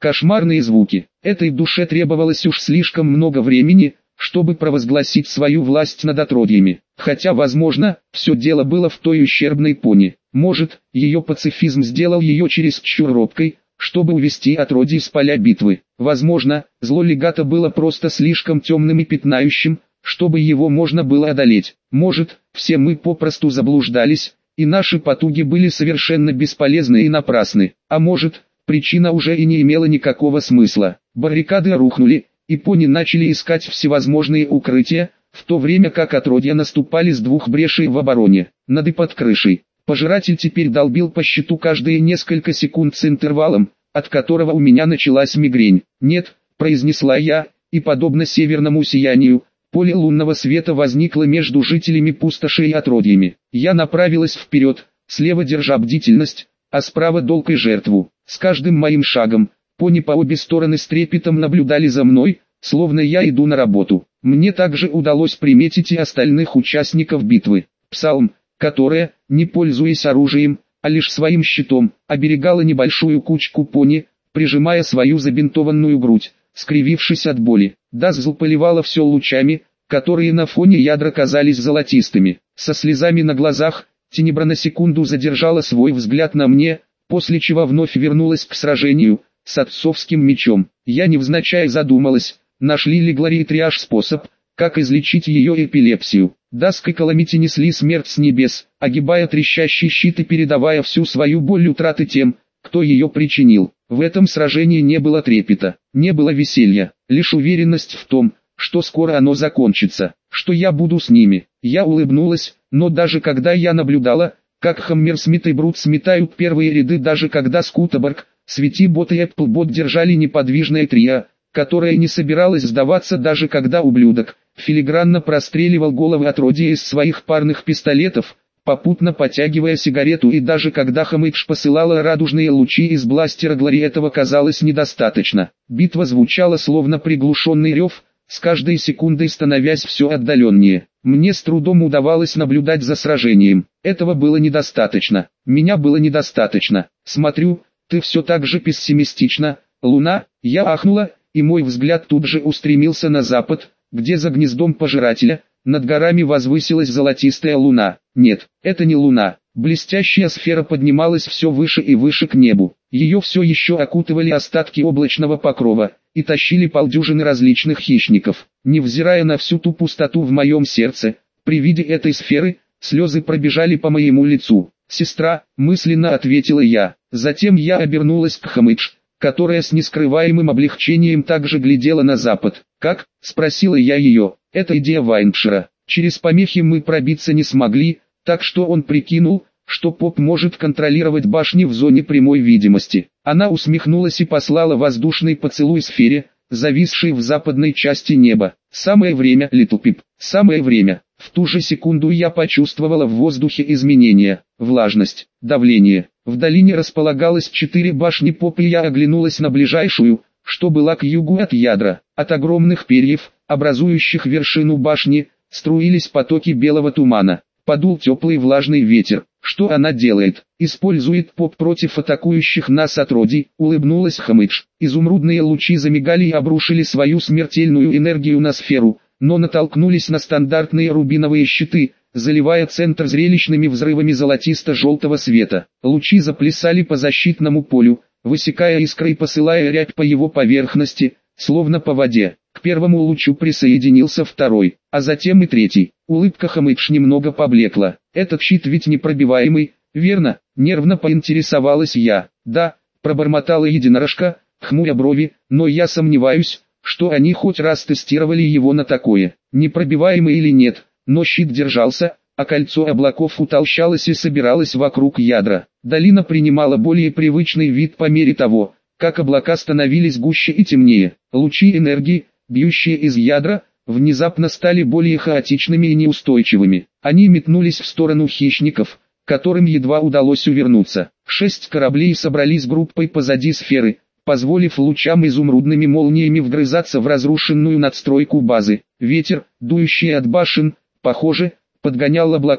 Кошмарные звуки. Этой душе требовалось уж слишком много времени, чтобы провозгласить свою власть над отродьями. Хотя, возможно, все дело было в той ущербной пони. Может, ее пацифизм сделал ее чересчур робкой, чтобы увести отродье с поля битвы. Возможно, зло легата было просто слишком темным и пятнающим, чтобы его можно было одолеть. Может, все мы попросту заблуждались, и наши потуги были совершенно бесполезны и напрасны. А может, причина уже и не имела никакого смысла. Баррикады рухнули, и пони начали искать всевозможные укрытия, в то время как отродья наступали с двух брешей в обороне, над и под крышей. Пожиратель теперь долбил по щиту каждые несколько секунд с интервалом, от которого у меня началась мигрень. «Нет», — произнесла я, и подобно северному сиянию, поле лунного света возникло между жителями пустоши и отродьями. Я направилась вперед, слева держа бдительность, а справа долг и жертву. С каждым моим шагом, пони по обе стороны с трепетом наблюдали за мной, словно я иду на работу. Мне также удалось приметить и остальных участников битвы. Псалм, которая, не пользуясь оружием, а лишь своим щитом, оберегала небольшую кучку пони, прижимая свою забинтованную грудь, скривившись от боли. Даззл поливала все лучами, которые на фоне ядра казались золотистыми. Со слезами на глазах, Тенебра на секунду задержала свой взгляд на мне, после чего вновь вернулась к сражению с отцовским мечом. Я невзначай задумалась, нашли ли Глори и Триаш способ, как излечить ее эпилепсию. Даск и Каламити несли смерть с небес, огибая трещащий щит и передавая всю свою боль утраты тем, кто ее причинил. В этом сражении не было трепета, не было веселья, лишь уверенность в том, что скоро оно закончится, что я буду с ними. Я улыбнулась, но даже когда я наблюдала, как Хаммерсмит и Брут сметают первые ряды, даже когда Скутаборг, Светибот и Эпплбот держали неподвижное трио, которое не собиралось сдаваться даже когда ублюдок филигранно простреливал головы отродья из своих парных пистолетов, попутно потягивая сигарету, и даже когда Хамыдж посылала радужные лучи из бластера Глори, этого казалось недостаточно. Битва звучала словно приглушенный рев, с каждой секундой становясь все отдаленнее. Мне с трудом удавалось наблюдать за сражением. Этого было недостаточно. Меня было недостаточно. Смотрю, ты все так же пессимистична, Луна. Я ахнула, и мой взгляд тут же устремился на запад, где за гнездом пожирателя, над горами возвысилась золотистая луна. Нет, это не луна. Блестящая сфера поднималась все выше и выше к небу. Ее все еще окутывали остатки облачного покрова, и тащили полдюжины различных хищников. Невзирая на всю ту пустоту в моем сердце, при виде этой сферы, слезы пробежали по моему лицу. «Сестра», — мысленно ответила я. Затем я обернулась к Хамыдж, которая с нескрываемым облегчением также глядела на запад. «Как?» — спросила я ее. «Это идея Вайнпшира. Через помехи мы пробиться не смогли, так что он прикинул, что поп может контролировать башни в зоне прямой видимости». Она усмехнулась и послала воздушный поцелуй сфере, зависшей в западной части неба. «Самое время, Литлпип, самое время». В ту же секунду я почувствовала в воздухе изменения, влажность, давление. В долине располагалось четыре башни поп, и я оглянулась на ближайшую, что была к югу от ядра. От огромных перьев, образующих вершину башни, струились потоки белого тумана. Подул теплый влажный ветер. «Что она делает? Использует поп против атакующих нас отродий», — улыбнулась Хамыдж. Изумрудные лучи замигали и обрушили свою смертельную энергию на сферу, но натолкнулись на стандартные рубиновые щиты, заливая центр зрелищными взрывами золотисто-желтого света. Лучи заплясали по защитному полю, высекая искры и посылая рябь по его поверхности, словно по воде. К первому лучу присоединился второй, а затем и третий. Улыбка Хамыдж немного поблекла. «Этот щит ведь непробиваемый, верно?» — нервно поинтересовалась я. «Да», — пробормотала единорожка, хмуря брови, «но я сомневаюсь, что они хоть раз тестировали его на такое. Непробиваемый или нет, но щит держался, а кольцо облаков утолщалось и собиралось вокруг ядра. Долина принимала более привычный вид по мере того, как облака становились гуще и темнее. Лучи энергии, бьющие из ядра, внезапно стали более хаотичными и неустойчивыми. Они метнулись в сторону хищников, которым едва удалось увернуться. Шесть кораблей собрались группой позади сферы, позволив лучам изумрудными молниями вгрызаться в разрушенную надстройку базы. Ветер, дующий от башен, похоже, подгонял облака,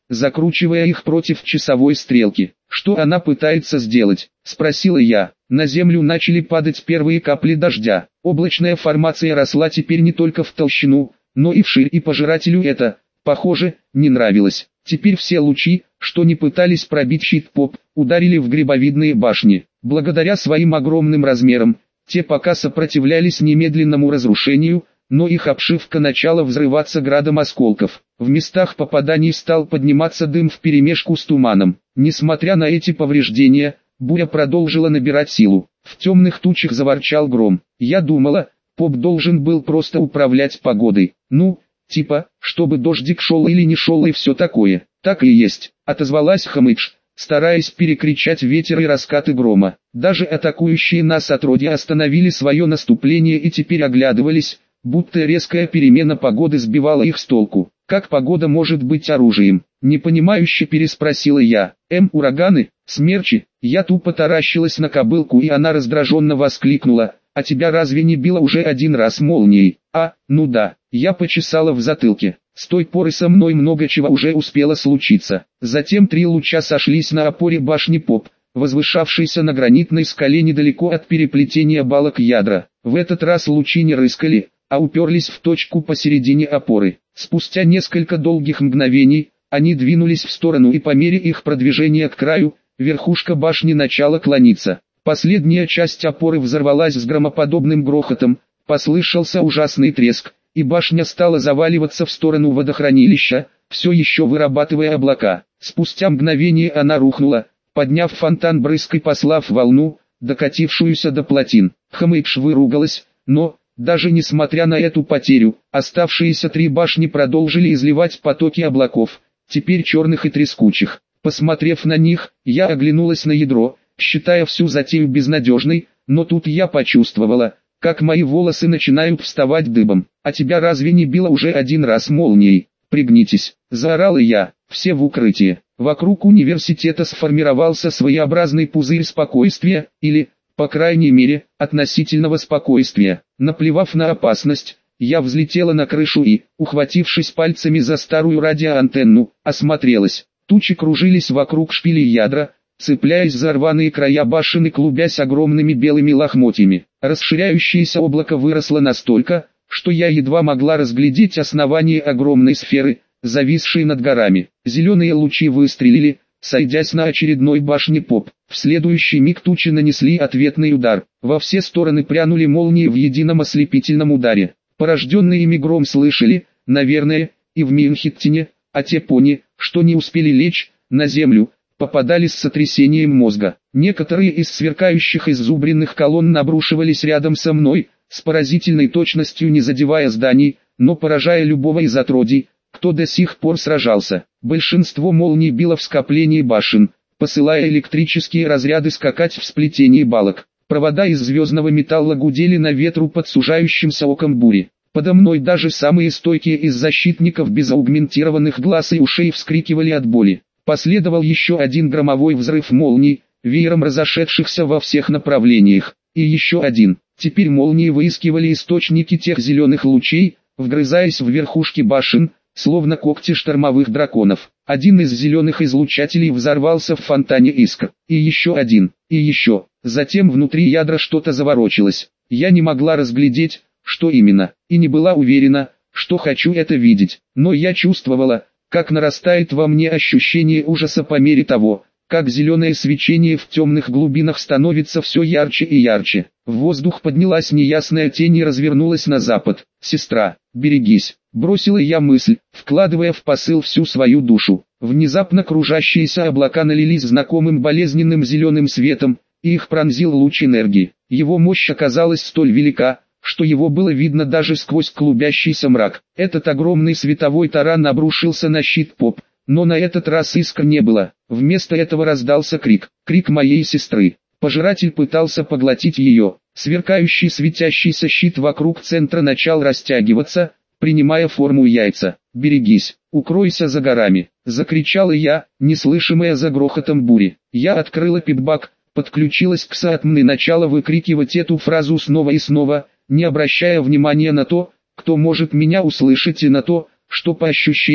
закручивая их против часовой стрелки. «Что она пытается сделать?» – спросила я. На землю начали падать первые капли дождя. Облачная формация росла теперь не только в толщину, но и вширь, и пожирателю это, похоже, не нравилось. Теперь все лучи, что не пытались пробить щит Поп, ударили в грибовидные башни. Благодаря своим огромным размерам, те пока сопротивлялись немедленному разрушению, но их обшивка начала взрываться градом осколков. В местах попаданий стал подниматься дым вперемешку с туманом. Несмотря на эти повреждения, буря продолжила набирать силу. В темных тучах заворчал гром. Я думала, Поп должен был просто управлять погодой. Ну, типа, чтобы дождик шел или не шел и все такое. Так и есть, отозвалась Хомыч, стараясь перекричать ветер и раскаты грома. Даже атакующие нас отродья остановили свое наступление и теперь оглядывались, будто резкая перемена погоды сбивала их с толку. «Как погода может быть оружием?» – непонимающе переспросила я. «Эм, ураганы, смерчи?» Я тупо таращилась на кобылку, и она раздраженно воскликнула: «А тебя разве не било уже один раз молнией?» «А, ну да». Я почесала в затылке. С той поры со мной много чего уже успело случиться. Затем три луча сошлись на опоре башни Поп, возвышавшейся на гранитной скале недалеко от переплетения балок ядра. В этот раз лучи не рыскали, а уперлись в точку посередине опоры. Спустя несколько долгих мгновений, они двинулись в сторону, и по мере их продвижения к краю, верхушка башни начала клониться. Последняя часть опоры взорвалась с громоподобным грохотом, послышался ужасный треск, и башня стала заваливаться в сторону водохранилища, все еще вырабатывая облака. Спустя мгновение она рухнула, подняв фонтан брызг и послав волну, докатившуюся до плотин. Хомыч выругалась, но, даже несмотря на эту потерю, оставшиеся три башни продолжили изливать потоки облаков, теперь черных и трескучих. Посмотрев на них, я оглянулась на ядро, считая всю затею безнадежной, но тут я почувствовала, как мои волосы начинают вставать дыбом. «А тебя разве не било уже один раз молнией?» «Пригнитесь!» – заорала я. Все в укрытие. Вокруг университета сформировался своеобразный пузырь спокойствия, или, по крайней мере, относительного спокойствия. Наплевав на опасность, я взлетела на крышу и, ухватившись пальцами за старую радиоантенну, осмотрелась. Тучи кружились вокруг шпилей ядра, цепляясь за рваные края башен и клубясь огромными белыми лохмотьями. Расширяющееся облако выросло настолько, что я едва могла разглядеть основание огромной сферы, зависшей над горами. Зеленые лучи выстрелили, сойдясь на очередной башне Поп. В следующий миг тучи нанесли ответный удар. Во все стороны прянули молнии в едином ослепительном ударе. Порожденный ими гром слышали, наверное, и в Минхеттене, а те пони, что не успели лечь на землю, попадали с сотрясением мозга. Некоторые из сверкающих иззубренных колонн обрушивались рядом со мной, с поразительной точностью не задевая зданий, но поражая любого из отродий, кто до сих пор сражался. Большинство молний било в скоплении башен, посылая электрические разряды скакать в сплетении балок. Провода из звездного металла гудели на ветру под сужающимся оком бури. Подо мной даже самые стойкие из защитников без аугментированных глаз и ушей вскрикивали от боли. Последовал еще один громовой взрыв молний, веером разошедшихся во всех направлениях. И еще один. Теперь молнии выискивали источники тех зеленых лучей, вгрызаясь в верхушки башен, словно когти штормовых драконов. Один из зеленых излучателей взорвался в фонтане искр. И еще один. И еще. Затем внутри ядра что-то заворочилось. Я не могла разглядеть, что именно, и не была уверена, что хочу это видеть. Но я чувствовала, как нарастает во мне ощущение ужаса по мере того, как зеленое свечение в темных глубинах становится все ярче и ярче. В воздух поднялась неясная тень и развернулась на запад. «Сестра, берегись!» – бросила я мысль, вкладывая в посыл всю свою душу. Внезапно кружащиеся облака налились знакомым болезненным зеленым светом, и их пронзил луч энергии. Его мощь оказалась столь велика, что его было видно даже сквозь клубящийся мрак. Этот огромный световой таран обрушился на щит Поп, но на этот раз искр не было. Вместо этого раздался крик, крик моей сестры. Пожиратель пытался поглотить ее. Сверкающий светящийся щит вокруг центра начал растягиваться, принимая форму яйца. «Берегись, укройся за горами!» – закричала я, неслышимая за грохотом бури. Я открыла пипбак, подключилась к саатмн и начала выкрикивать эту фразу снова и снова, не обращая внимания на то, кто может меня услышать, и на то, что по ощущениям,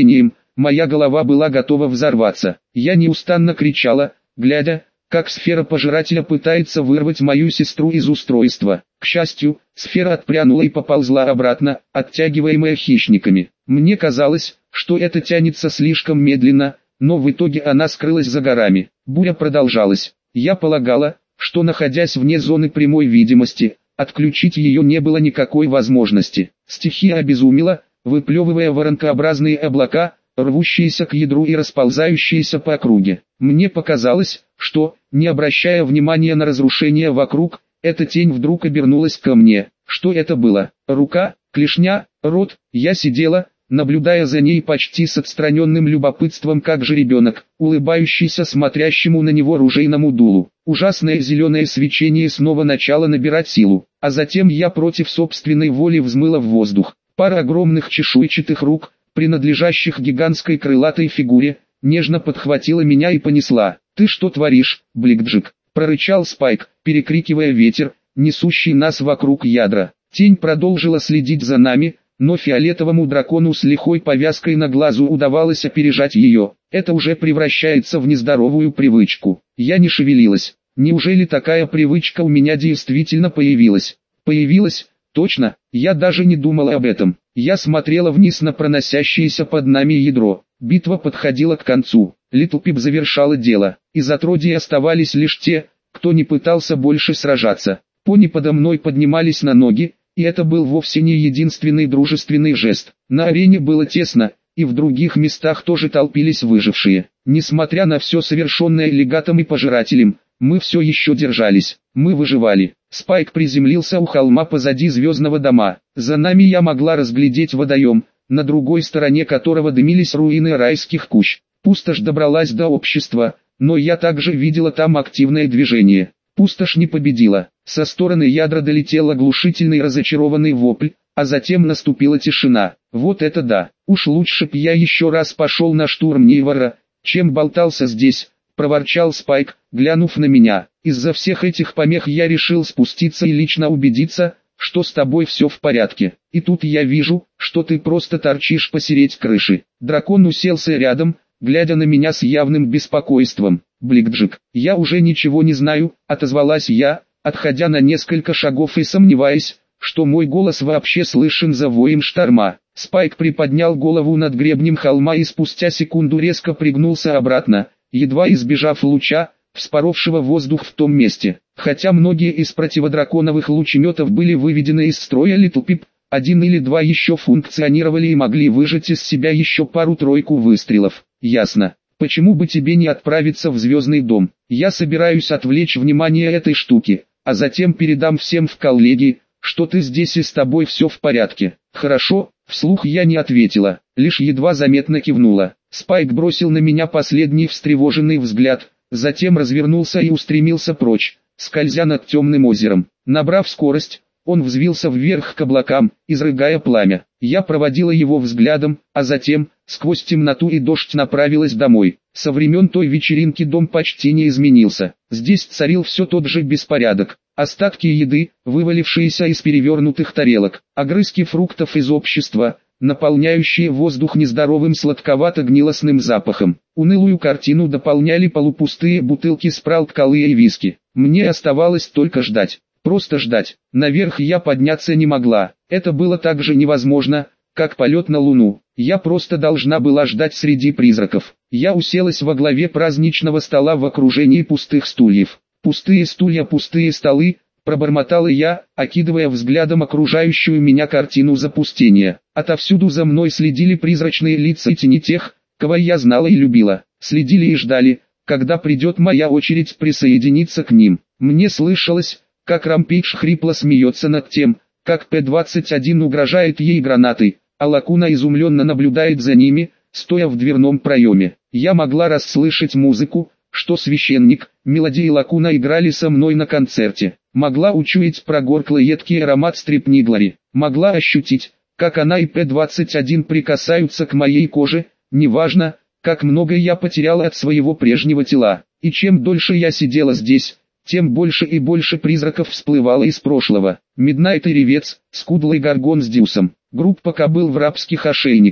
моя голова была готова взорваться. Я неустанно кричала, глядя, как сфера пожирателя пытается вырвать мою сестру из устройства. К счастью, сфера отпрянула и поползла обратно, оттягиваемая хищниками. Мне казалось, что это тянется слишком медленно, но в итоге она скрылась за горами. Буря продолжалась. Я полагала, что, находясь вне зоны прямой видимости, отключить ее не было никакой возможности. Стихия обезумела, выплевывая воронкообразные облака, рвущиеся к ядру и расползающиеся по округе. Мне показалось, что, не обращая внимания на разрушение вокруг, эта тень вдруг обернулась ко мне. Что это было? Рука, клешня, рот? Я сидела, наблюдая за ней почти с отстраненным любопытством, как же ребенок, улыбающийся смотрящему на него ружейному дулу. Ужасное зеленое свечение снова начало набирать силу, а затем я против собственной воли взмыла в воздух. Пара огромных чешуйчатых рук, принадлежащих гигантской крылатой фигуре, нежно подхватила меня и понесла. «Ты что творишь, Бликджик?» — прорычал Спайк, перекрикивая ветер, несущий нас вокруг ядра. Тень продолжила следить за нами, но фиолетовому дракону с лихой повязкой на глазу удавалось опережать ее. Это уже превращается в нездоровую привычку. Я не шевелилась. Неужели такая привычка у меня действительно появилась? Появилась, точно, я даже не думала об этом. Я смотрела вниз на проносящееся под нами ядро. Битва подходила к концу. Литлпип завершала дело. Из отродий оставались лишь те, кто не пытался больше сражаться. Пони подо мной поднимались на ноги, и это был вовсе не единственный дружественный жест. На арене было тесно, и в других местах тоже толпились выжившие. Несмотря на все совершенное легатом и пожирателем, мы все еще держались. Мы выживали. Спайк приземлился у холма позади звездного дома. За нами я могла разглядеть водоем, на другой стороне которого дымились руины райских кущ. Пустошь добралась до общества, но я также видела там активное движение. Пустошь не победила. Со стороны ядра долетел оглушительный разочарованный вопль, а затем наступила тишина. Вот это да! Уж лучше б я еще раз пошел на штурм Нейвора, чем болтался здесь, проворчал Спайк, глянув на меня. Из-за всех этих помех я решил спуститься и лично убедиться, что с тобой все в порядке. И тут я вижу, что ты просто торчишь посередь крыши. Дракон уселся рядом, глядя на меня с явным беспокойством. «Бликджик, я уже ничего не знаю», — отозвалась я, отходя на несколько шагов и сомневаясь, что мой голос вообще слышен за воем шторма. Спайк приподнял голову над гребнем холма и спустя секунду резко пригнулся обратно, едва избежав луча, вспоровшего воздух в том месте. Хотя многие из противодраконовых лучеметов были выведены из строя, Литлпип, один или два еще функционировали и могли выжать из себя еще пару-тройку выстрелов. «Ясно. Почему бы тебе не отправиться в Звездный дом? Я собираюсь отвлечь внимание этой штуки, а затем передам всем в коллегии, что ты здесь и с тобой все в порядке». «Хорошо», вслух я не ответила, лишь едва заметно кивнула. Спайк бросил на меня последний встревоженный взгляд, затем развернулся и устремился прочь, скользя над темным озером. Набрав скорость, он взвился вверх к облакам, изрыгая пламя. Я проводила его взглядом, а затем, сквозь темноту и дождь, направилась домой. Со времен той вечеринки дом почти не изменился. Здесь царил все тот же беспорядок. Остатки еды, вывалившиеся из перевернутых тарелок, огрызки фруктов из общества, наполняющие воздух нездоровым сладковато-гнилостным запахом. Унылую картину дополняли полупустые бутылки спраут-колы и виски. Мне оставалось только ждать. Просто ждать. Наверх я подняться не могла. Это было так же невозможно, как полет на Луну. Я просто должна была ждать среди призраков. Я уселась во главе праздничного стола в окружении пустых стульев. «Пустые стулья, пустые столы», пробормотала я, окидывая взглядом окружающую меня картину запустения. Отовсюду за мной следили призрачные лица и тени тех, кого я знала и любила. Следили и ждали, когда придет моя очередь присоединиться к ним. Мне слышалось, как Рампейдж хрипло смеется над тем, как П двадцать один угрожает ей гранатой, а Лакуна изумленно наблюдает за ними, стоя в дверном проеме. Я могла расслышать музыку, что священник, Мелоди и Лакуна играли со мной на концерте. Могла учуять прогорклый едкий аромат стрипниглари. Могла ощутить, как она и П двадцать один прикасаются к моей коже, неважно, как много я потеряла от своего прежнего тела. И чем дольше я сидела здесь, тем больше и больше призраков всплывало из прошлого. Миднайт и Ревец, Скудлый Гаргон с Дюсом, группа кобыл в рабских ошейниках,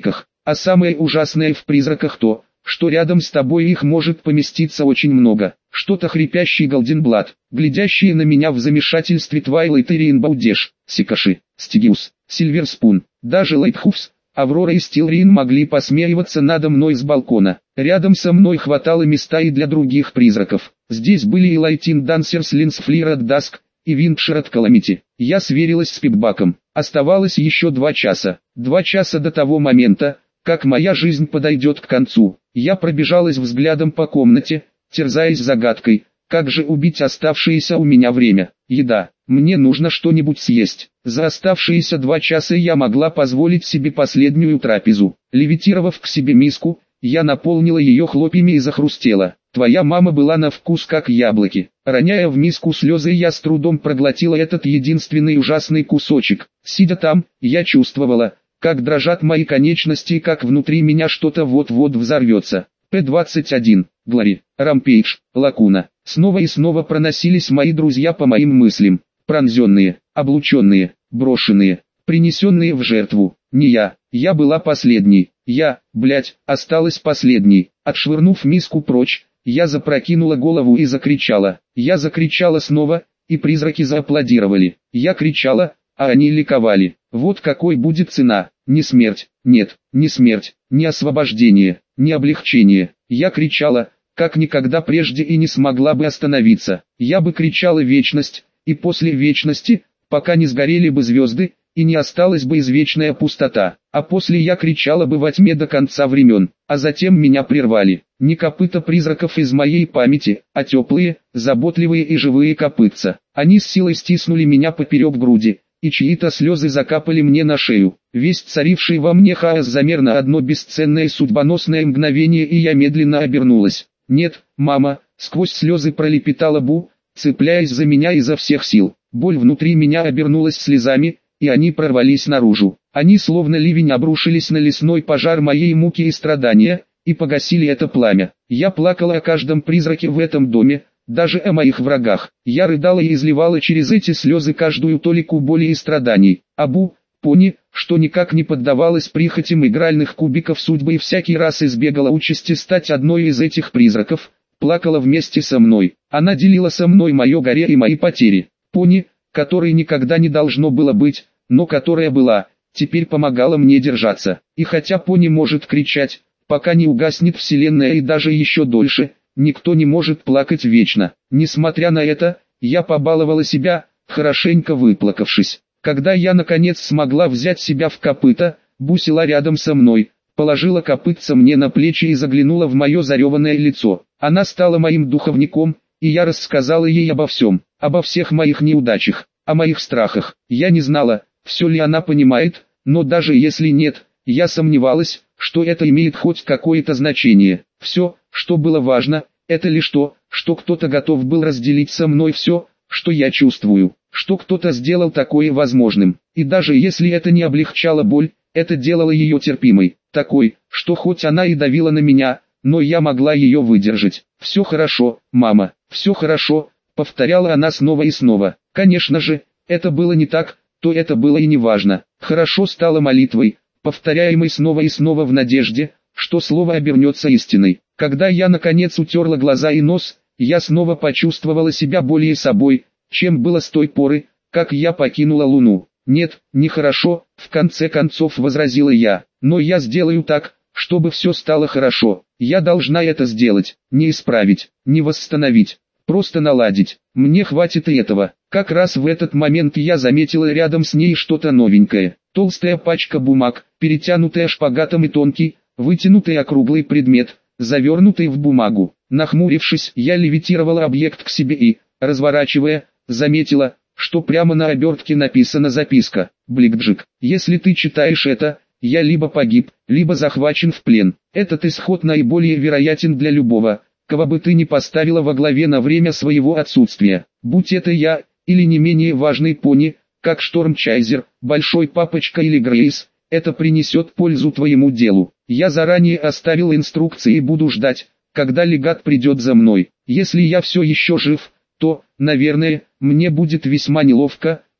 А самое ужасное в призраках то, что рядом с тобой их может поместиться очень много. Что-то хрипящий Голденблад, глядящие на меня в замешательстве Твайлайт и Рейнбоу Дэш, Сикаши, Стигиус, Сильверспун, даже Лайтхуфс, Аврора и Стилрин могли посмеиваться надо мной с балкона. Рядом со мной хватало места и для других призраков. Здесь были и Лайтин Дансерс Линсфлир от Даск, и Винкшир от Каламити. Я сверилась с Пипбаком. Оставалось еще два часа. Два часа до того момента, как моя жизнь подойдет к концу. Я пробежалась взглядом по комнате, терзаясь загадкой, как же убить оставшееся у меня время. Еда. Мне нужно что-нибудь съесть. За оставшиеся два часа я могла позволить себе последнюю трапезу. Левитировав к себе миску, я наполнила ее хлопьями и захрустела. Твоя мама была на вкус как яблоки. Роняя в миску слезы, я с трудом проглотила этот единственный ужасный кусочек. Сидя там, я чувствовала, как дрожат мои конечности и как внутри меня что-то вот-вот взорвется. П двадцать один, Глори, Рампейдж, Лакуна. Снова и снова проносились мои друзья по моим мыслям. Пронзенные, облученные, брошенные, принесенные в жертву. Не я, я была последней. Я, блядь, осталась последней. Отшвырнув миску прочь, я запрокинула голову и закричала. Я закричала снова, и призраки зааплодировали. Я кричала, а они ликовали. Вот какой будет цена. Не смерть, нет, не смерть, не освобождение, не облегчение. Я кричала, как никогда прежде и не смогла бы остановиться. Я бы кричала вечность, и после вечности, пока не сгорели бы звезды, и не осталась бы извечная пустота. А после я кричала бы во тьме до конца времен, а затем меня прервали. Не копыта призраков из моей памяти, а теплые, заботливые и живые копытца. Они с силой стиснули меня поперек груди, и чьи-то слезы закапали мне на шею. Весь царивший во мне хаос замер на одно бесценное судьбоносное мгновение, и я медленно обернулась. «Нет, мама», — сквозь слезы пролепетала Бу, цепляясь за меня изо всех сил. Боль внутри меня обернулась слезами, и они прорвались наружу. Они словно ливень обрушились на лесной пожар моей муки и страдания, и погасили это пламя. Я плакала о каждом призраке в этом доме, даже о моих врагах. Я рыдала и изливала через эти слезы каждую толику боли и страданий. Абу, пони, что никак не поддавалась прихотям игральных кубиков судьбы и всякий раз избегала участи стать одной из этих призраков, плакала вместе со мной. Она делила со мной мое горе и мои потери. Пони, которой никогда не должно было быть, но которая была, теперь помогала мне держаться. И хотя пони может кричать, пока не угаснет вселенная и даже еще дольше, никто не может плакать вечно. Несмотря на это, я побаловала себя, хорошенько выплакавшись. Когда я наконец смогла взять себя в копыта, Бу села рядом со мной, положила копытца мне на плечи и заглянула в мое зареванное лицо. Она стала моим духовником, и я рассказала ей обо всем, обо всех моих неудачах, о моих страхах. Я не знала, все ли она понимает, но даже если нет, я сомневалась, что это имеет хоть какое-то значение. Все, что было важно, это лишь то, что кто-то готов был разделить со мной все, что я чувствую, что кто-то сделал такое возможным. И даже если это не облегчало боль, это делало ее терпимой, такой, что хоть она и давила на меня, но я могла ее выдержать. «Все хорошо, мама, все хорошо», — повторяла она снова и снова. Конечно же, это было не так, то это было и не важно. «Хорошо» стало молитвой, повторяемой снова и снова в надежде, что слово обернется истиной. Когда я наконец утерла глаза и нос, я снова почувствовала себя более собой, чем было с той поры, как я покинула Луну. «Нет, нехорошо», — в конце концов возразила я, «но я сделаю так, чтобы все стало хорошо. Я должна это сделать, не исправить, не восстановить, просто наладить. Мне хватит и этого». Как раз в этот момент я заметила рядом с ней что-то новенькое. Толстая пачка бумаг, перетянутая шпагатом, и тонкий, вытянутый округлый предмет, завернутый в бумагу. Нахмурившись, я левитировала объект к себе и, разворачивая, заметила, что прямо на обертке написана записка: «Бликджик, если ты читаешь это, я либо погиб, либо захвачен в плен. Этот исход наиболее вероятен для любого, кого бы ты ни поставила во главе на время своего отсутствия. Будь это я, или не менее важный пони, как Штормчайзер, Большой Папочка или Грейс, это принесет пользу твоему делу. Я заранее оставил инструкции и буду ждать, когда легат придет за мной. Если я все еще жив, то, наверное, мне будет весьма неловко,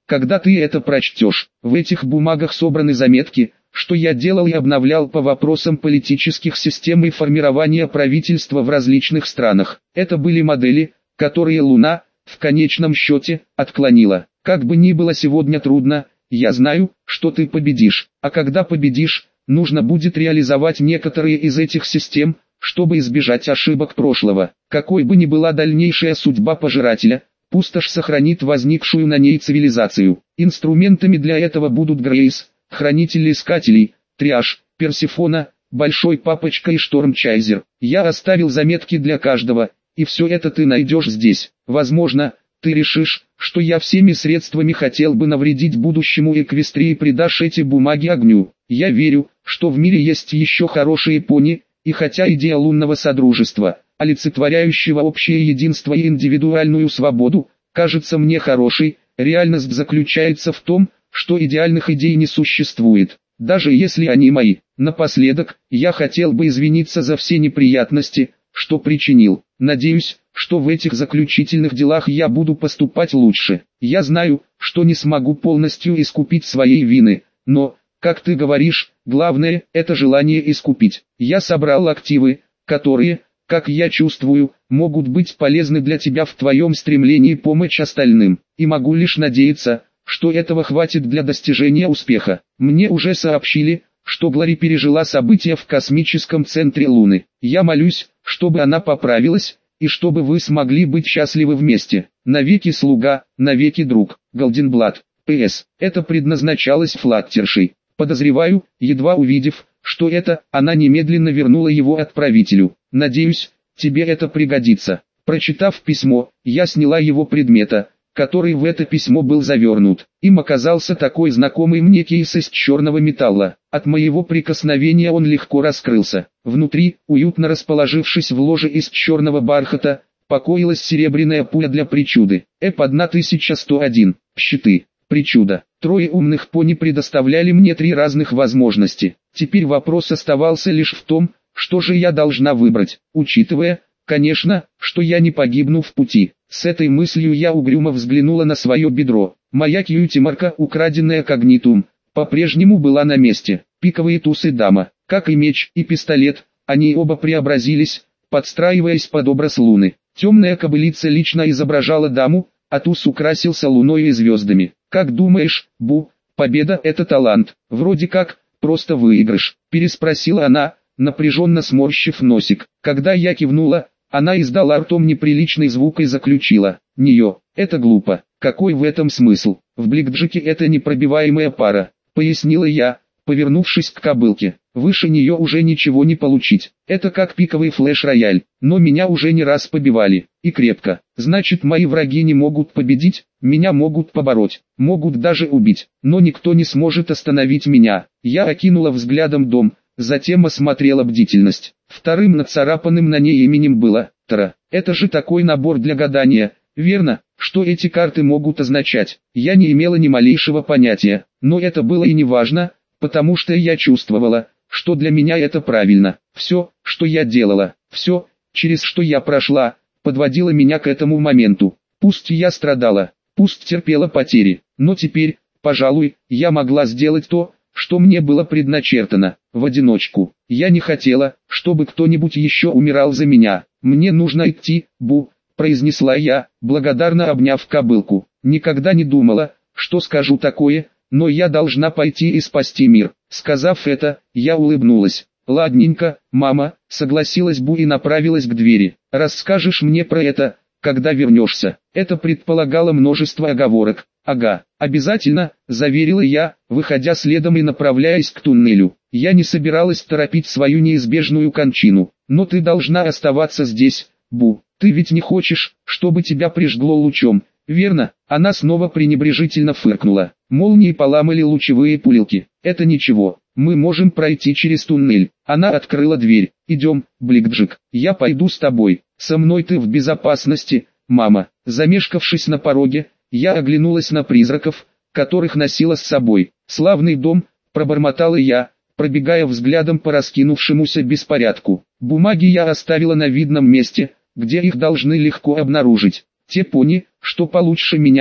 когда ты это прочтешь. В этих бумагах собраны заметки, что я делал и обновлял по вопросам политических систем и формирования правительства в различных странах. Это были модели, которые Луна, в конечном счете, отклонила. Как бы ни было сегодня трудно, я знаю, что ты победишь. А когда победишь, нужно будет реализовать некоторые из этих систем, чтобы избежать ошибок прошлого. Какой бы ни была дальнейшая судьба пожирателя, пустошь сохранит возникшую на ней цивилизацию. Инструментами для этого будут Грейс, Хранитель Искателей, Триаш, Персефона, Большой Папочка и Штормчайзер. Я оставил заметки для каждого, и все это ты найдешь здесь. Возможно, ты решишь, что я всеми средствами хотел бы навредить будущему Эквестрии и придашь эти бумаги огню. Я верю, что в мире есть еще хорошие пони, и хотя идея лунного содружества, олицетворяющего общее единство и индивидуальную свободу, кажется мне хорошей, реальность заключается в том, что идеальных идей не существует, даже если они мои. Напоследок, я хотел бы извиниться за все неприятности, что причинил. Надеюсь, что в этих заключительных делах я буду поступать лучше. Я знаю, что не смогу полностью искупить своей вины, но, как ты говоришь, главное – это желание искупить. Я собрал активы, которые, как я чувствую, могут быть полезны для тебя в твоем стремлении помочь остальным, и могу лишь надеяться, что этого хватит для достижения успеха. Мне уже сообщили, что Глори пережила события в космическом центре Луны. Я молюсь, чтобы она поправилась, и чтобы вы смогли быть счастливы вместе. Навеки слуга, навеки друг. Голденблат. П С. Это предназначалось Флаттершей. Подозреваю, едва увидев, что это, она немедленно вернула его отправителю. Надеюсь, тебе это пригодится. Прочитав письмо, я сняла его предмета, который в это письмо был завернут. Им оказался такой знакомый мне кейс из черного металла. От моего прикосновения он легко раскрылся. Внутри, уютно расположившись в ложе из черного бархата, покоилась серебряная пуля для причуды. Э П тысяча сто один. Щиты. Причуда. Трое умных пони предоставляли мне три разных возможности. Теперь вопрос оставался лишь в том, что же я должна выбрать, учитывая, конечно, что я не погибну в пути. С этой мыслью я угрюмо взглянула на свое бедро. Моя кьюти-марка, украденная когнитум, по-прежнему была на месте. Пиковые тусы дама, как и меч и пистолет, они оба преобразились, подстраиваясь под образ Луны. Темная кобылица лично изображала даму, а туз украсился луной и звездами. Как думаешь, Бу, победа – это талант? Вроде как, просто выигрыш, переспросила она, напряженно сморщив носик. Когда я кивнула, она издала ртом неприличный звук и заключила: «Нее, это глупо. Какой в этом смысл? В бликджике это непробиваемая пара», — пояснила я, повернувшись к кобылке. «Выше нее уже ничего не получить. Это как пиковый флеш-рояль, но меня уже не раз побивали, и крепко. Значит, мои враги не могут победить, меня могут побороть, могут даже убить, но никто не сможет остановить меня». Я окинула взглядом дом, затем осмотрела бдительность. Вторым нацарапанным на ней именем было Тара. Это же такой набор для гадания, верно? Что эти карты могут означать? Я не имела ни малейшего понятия, но это было и не важно, потому что я чувствовала, что для меня это правильно. Все, что я делала, все, через что я прошла, подводило меня к этому моменту. Пусть я страдала, пусть терпела потери, но теперь, пожалуй, я могла сделать то, что мне было предначертано, в одиночку. Я не хотела, чтобы кто-нибудь еще умирал за меня. «Мне нужно идти, Бу», — произнесла я, благодарно обняв кобылку. Никогда не думала, что скажу такое, но я должна пойти и спасти мир. Сказав это, я улыбнулась. «Ладненько, мама», — согласилась Бу и направилась к двери. «Расскажешь мне про это, когда вернешься». Это предполагало множество оговорок. «Ага, обязательно», — заверила я, выходя следом и направляясь к туннелю. Я не собиралась торопить свою неизбежную кончину. «Но ты должна оставаться здесь, Бу. Ты ведь не хочешь, чтобы тебя прижгло лучом, верно?» Она снова пренебрежительно фыркнула. «Молнии поломали лучевые пулилки. Это ничего, мы можем пройти через туннель». Она открыла дверь. «Идем, Бликджик, я пойду с тобой. Со мной ты в безопасности, мама». Замешкавшись на пороге, я оглянулась на призраков, которых носила с собой. «Славный дом», — пробормотала я, пробегая взглядом по раскинувшемуся беспорядку. Бумаги я оставила на видном месте, где их должны легко обнаружить. Те пони, что получше меня,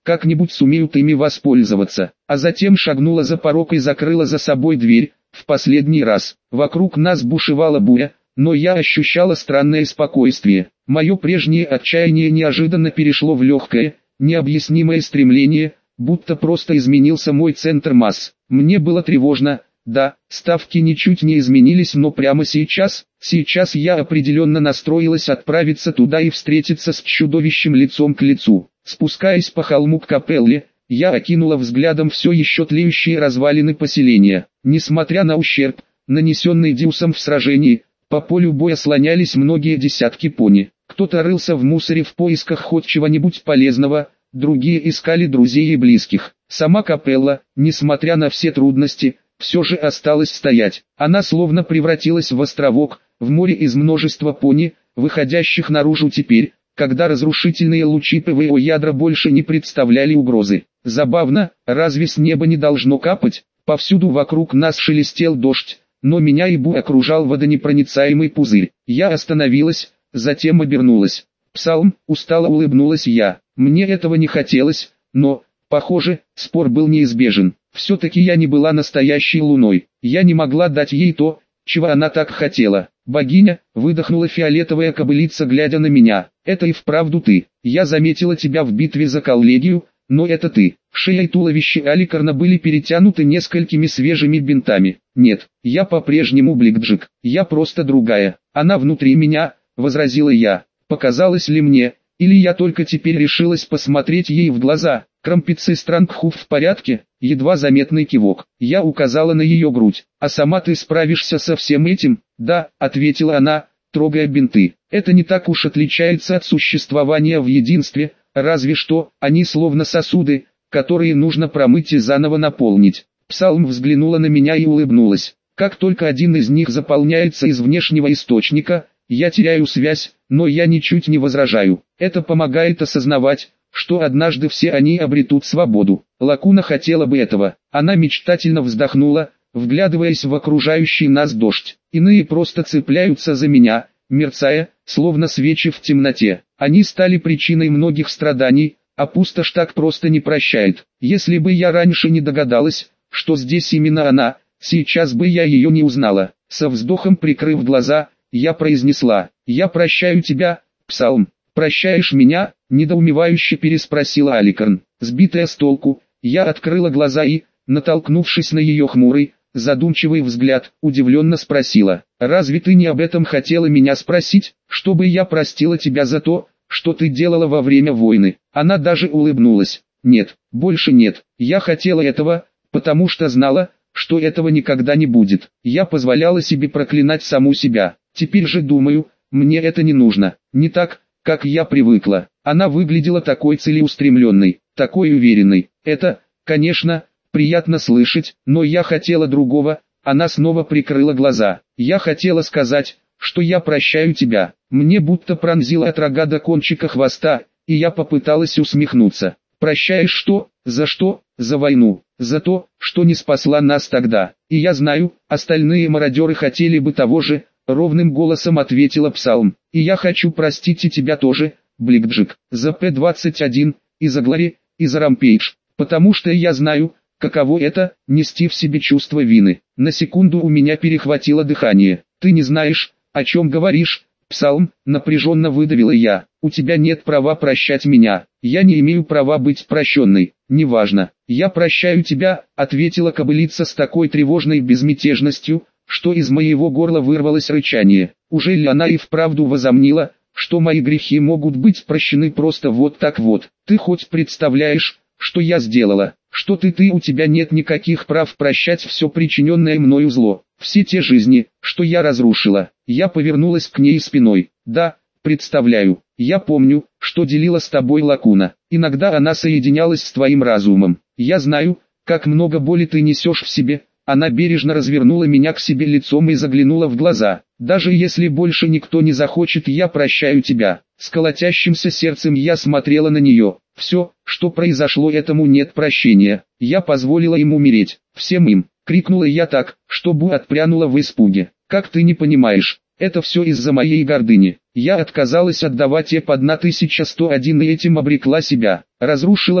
как-нибудь сумеют ими воспользоваться, а затем шагнула за порог и закрыла за собой дверь. В последний раз. Вокруг нас бушевала буря, но я ощущала странное спокойствие. Мое прежнее отчаяние неожиданно перешло в легкое, необъяснимое стремление, будто просто изменился мой центр масс. Мне было тревожно. Да, ставки ничуть не изменились, но прямо сейчас, сейчас я определенно настроилась отправиться туда и встретиться с чудовищем лицом к лицу. Спускаясь по холму к капелле, я окинула взглядом все еще тлеющие развалины поселения. Несмотря на ущерб, нанесенный Дьюсом в сражении, по полю боя слонялись многие десятки пони. Кто-то рылся в мусоре в поисках хоть чего-нибудь полезного, другие искали друзей и близких. Сама капелла, несмотря на все трудности, все же осталась стоять. Она словно превратилась в островок, в море из множества пони, выходящих наружу теперь, когда разрушительные лучи ПВО ядра больше не представляли угрозы. Забавно, разве с неба не должно капать? Повсюду вокруг нас шелестел дождь, но меня и Бу окружал водонепроницаемый пузырь. Я остановилась, затем обернулась. «Псалм», устало улыбнулась я. Мне этого не хотелось, но, похоже, спор был неизбежен. Все-таки я не была настоящей луной. Я не могла дать ей то, чего она так хотела. «Богиня», выдохнула фиолетовая кобылица, глядя на меня. «Это и вправду ты. Я заметила тебя в битве за коллегию, но это ты». Шея и туловище Аликарна были перетянуты несколькими свежими бинтами. «Нет, я по-прежнему Бликджик. Я просто другая. Она внутри меня», возразила я. «Показалось ли мне, или я только теперь решилась посмотреть ей в глаза?» «Крампицы Странгхуф в порядке?» Едва заметный кивок. Я указала на ее грудь. «А сама ты справишься со всем этим?» «Да», ответила она, трогая бинты. «Это не так уж отличается от существования в единстве, разве что, они словно сосуды, которые нужно промыть и заново наполнить». Псалм взглянула на меня и улыбнулась. «Как только один из них заполняется из внешнего источника, я теряю связь, но я ничуть не возражаю. Это помогает осознавать, что однажды все они обретут свободу. Лакуна хотела бы этого». Она мечтательно вздохнула, вглядываясь в окружающий нас дождь. «Иные просто цепляются за меня, мерцая, словно свечи в темноте. Они стали причиной многих страданий, а пустошь так просто не прощает. Если бы я раньше не догадалась, что здесь именно она, сейчас бы я ее не узнала». Со вздохом прикрыв глаза, я произнесла: «Я прощаю тебя, Псалм». «Прощаешь меня?» – недоумевающе переспросила Аликарн. Сбитая с толку, я открыла глаза и, натолкнувшись на ее хмурый, задумчивый взгляд, удивленно спросила: «Разве ты не об этом хотела меня спросить, чтобы я простила тебя за то, что ты делала во время войны?» Она даже улыбнулась. «Нет, больше нет. Я хотела этого, потому что знала, что этого никогда не будет. Я позволяла себе проклинать саму себя. Теперь же думаю, мне это не нужно. Не так, как я привыкла». Она выглядела такой целеустремленной, такой уверенной. «Это, конечно, приятно слышать, но я хотела другого». Она снова прикрыла глаза. «Я хотела сказать, что я прощаю тебя». Мне будто пронзило от рога до кончика хвоста, и я попыталась усмехнуться. «Прощаешь что? За что?» «За войну. За то, что не спасла нас тогда. И я знаю, остальные мародеры хотели бы того же», ровным голосом ответила Псалм. «И я хочу простить и тебя тоже, Бликджик, за П двадцать один, и за Глори, и за Рампейдж, потому что я знаю, каково это, нести в себе чувство вины». На секунду у меня перехватило дыхание. «Ты не знаешь, о чем говоришь, Псалм», напряженно выдавила я. «У тебя нет права прощать меня. Я не имею права быть прощенной. Неважно. Я прощаю тебя», ответила кобылица с такой тревожной безмятежностью, что из моего горла вырвалось рычание. Уже ли она и вправду возомнила, что мои грехи могут быть прощены просто вот так вот? «Ты хоть представляешь, что я сделала? Что ты ты у тебя нет никаких прав прощать все причиненное мною зло, все те жизни, что я разрушила». Я повернулась к ней спиной. «Да, представляю. Я помню, что делила с тобой Лакуна. Иногда она соединялась с твоим разумом. Я знаю, как много боли ты несешь в себе». Она бережно развернула меня к себе лицом и заглянула в глаза. «Даже если больше никто не захочет, я прощаю тебя». С колотящимся сердцем я смотрела на нее. «Все, что произошло, этому нет прощения. Я позволила им умереть. Всем им!» — крикнула я так, что Бу отпрянула в испуге. «Как ты не понимаешь? Это все из-за моей гордыни. Я отказалась отдавать Э под на тысяча сто один и этим обрекла себя. Разрушила все,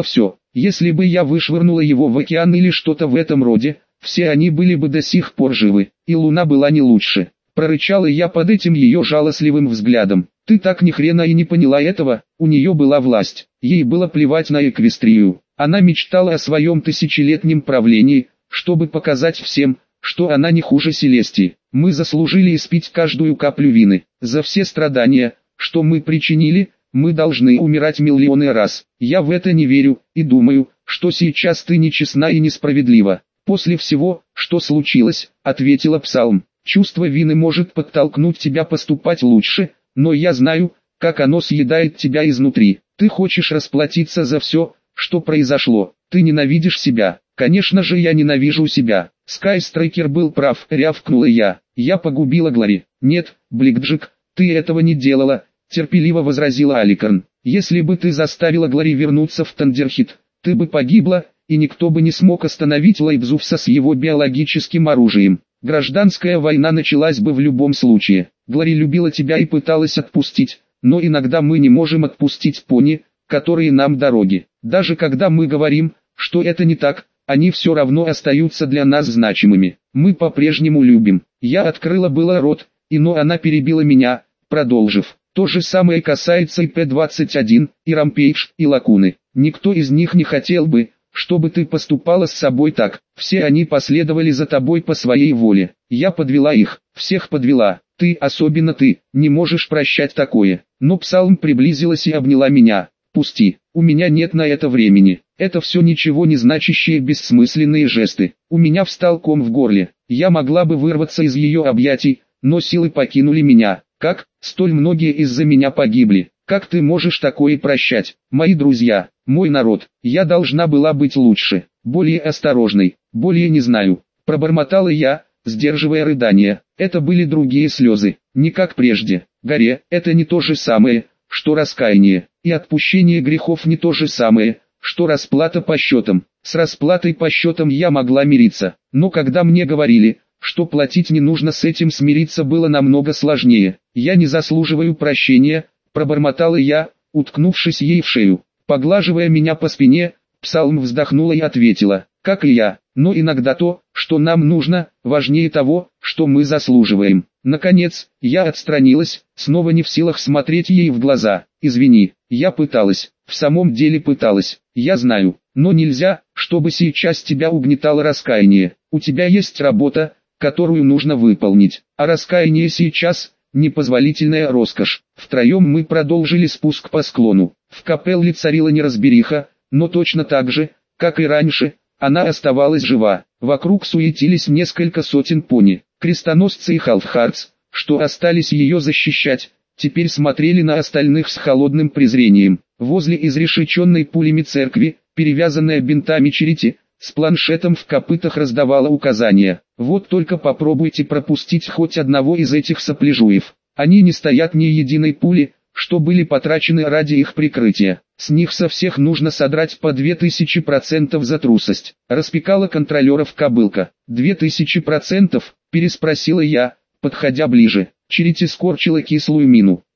Если бы я вышвырнула его в океан или что-то в этом роде, все они были бы до сих пор живы, и Луна была не лучше. Прорычала я под этим ее жалостливым взглядом. Ты так ни хрена и не поняла этого, у нее была власть, ей было плевать на Эквестрию. Она мечтала о своем тысячелетнем правлении, чтобы показать всем, что она не хуже Селестии. Мы заслужили испить каждую каплю вины. За все страдания, что мы причинили, мы должны умирать миллионы раз. Я в это не верю, и думаю, что сейчас ты нечестна и несправедлива. После всего, что случилось, ответила Псалм, чувство вины может подтолкнуть тебя поступать лучше, но я знаю, как оно съедает тебя изнутри. Ты хочешь расплатиться за все, что произошло. Ты ненавидишь себя. Конечно же я ненавижу себя. Скайстрайкер был прав, рявкнула я. Я погубила Глори. Нет, Бликджик, ты этого не делала, терпеливо возразила Аликорн. Если бы ты заставила Глори вернуться в Тандерхит, ты бы погибла, и никто бы не смог остановить Лайбзувса с его биологическим оружием. Гражданская война началась бы в любом случае. Глори любила тебя и пыталась отпустить, но иногда мы не можем отпустить пони, которые нам дороги. Даже когда мы говорим, что это не так, они все равно остаются для нас значимыми. Мы по-прежнему любим. Я открыла было рот, и но она перебила меня, продолжив. То же самое касается и Пэ двадцать один, и Рампейдж, и Лакуны. Никто из них не хотел бы, чтобы ты поступала с собой так. Все они последовали за тобой по своей воле. Я подвела их, всех подвела. Ты, особенно ты, не можешь прощать такое. Но Псалм приблизилась и обняла меня. Пусти, у меня нет на это времени. Это все ничего не значащие бессмысленные жесты. У меня встал ком в горле. Я могла бы вырваться из ее объятий, но силы покинули меня. Как? Столь многие из-за меня погибли. Как ты можешь такое прощать? Мои друзья, мой народ, я должна была быть лучше, более осторожной, более не знаю. Пробормотала я, сдерживая рыдания. Это были другие слезы, не как прежде. Горе, это не то же самое, что раскаяние, и отпущение грехов не то же самое, что расплата по счетам. С расплатой по счетам я могла мириться, но когда мне говорили, что платить не нужно, с этим смириться было намного сложнее. Я не заслуживаю прощения, пробормотала я, уткнувшись ей в шею. Поглаживая меня по спине, Псалм вздохнула и ответила, как и я, но иногда то, что нам нужно, важнее того, что мы заслуживаем. Наконец, я отстранилась, снова не в силах смотреть ей в глаза. Извини, я пыталась, в самом деле пыталась, я знаю, но нельзя, чтобы сейчас тебя угнетало раскаяние. У тебя есть работа, которую нужно выполнить, а раскаяние сейчас – непозволительная роскошь. Втроем мы продолжили спуск по склону. В капелле царила неразбериха, но точно так же, как и раньше, она оставалась жива. Вокруг суетились несколько сотен пони. Крестоносцы и Халфхардс, что остались ее защищать, теперь смотрели на остальных с холодным презрением. Возле изрешеченной пулями церкви, перевязанная бинтами Черити, с планшетом в копытах раздавала указания. Вот только попробуйте пропустить хоть одного из этих сопляжуев. Они не стоят ни единой пули, что были потрачены ради их прикрытия. С них со всех нужно содрать по две тысячи процентов за трусость. Распекала контролеров кобылка. Две тысячи процентов, переспросила я, подходя ближе. Черити скорчила кислую мину.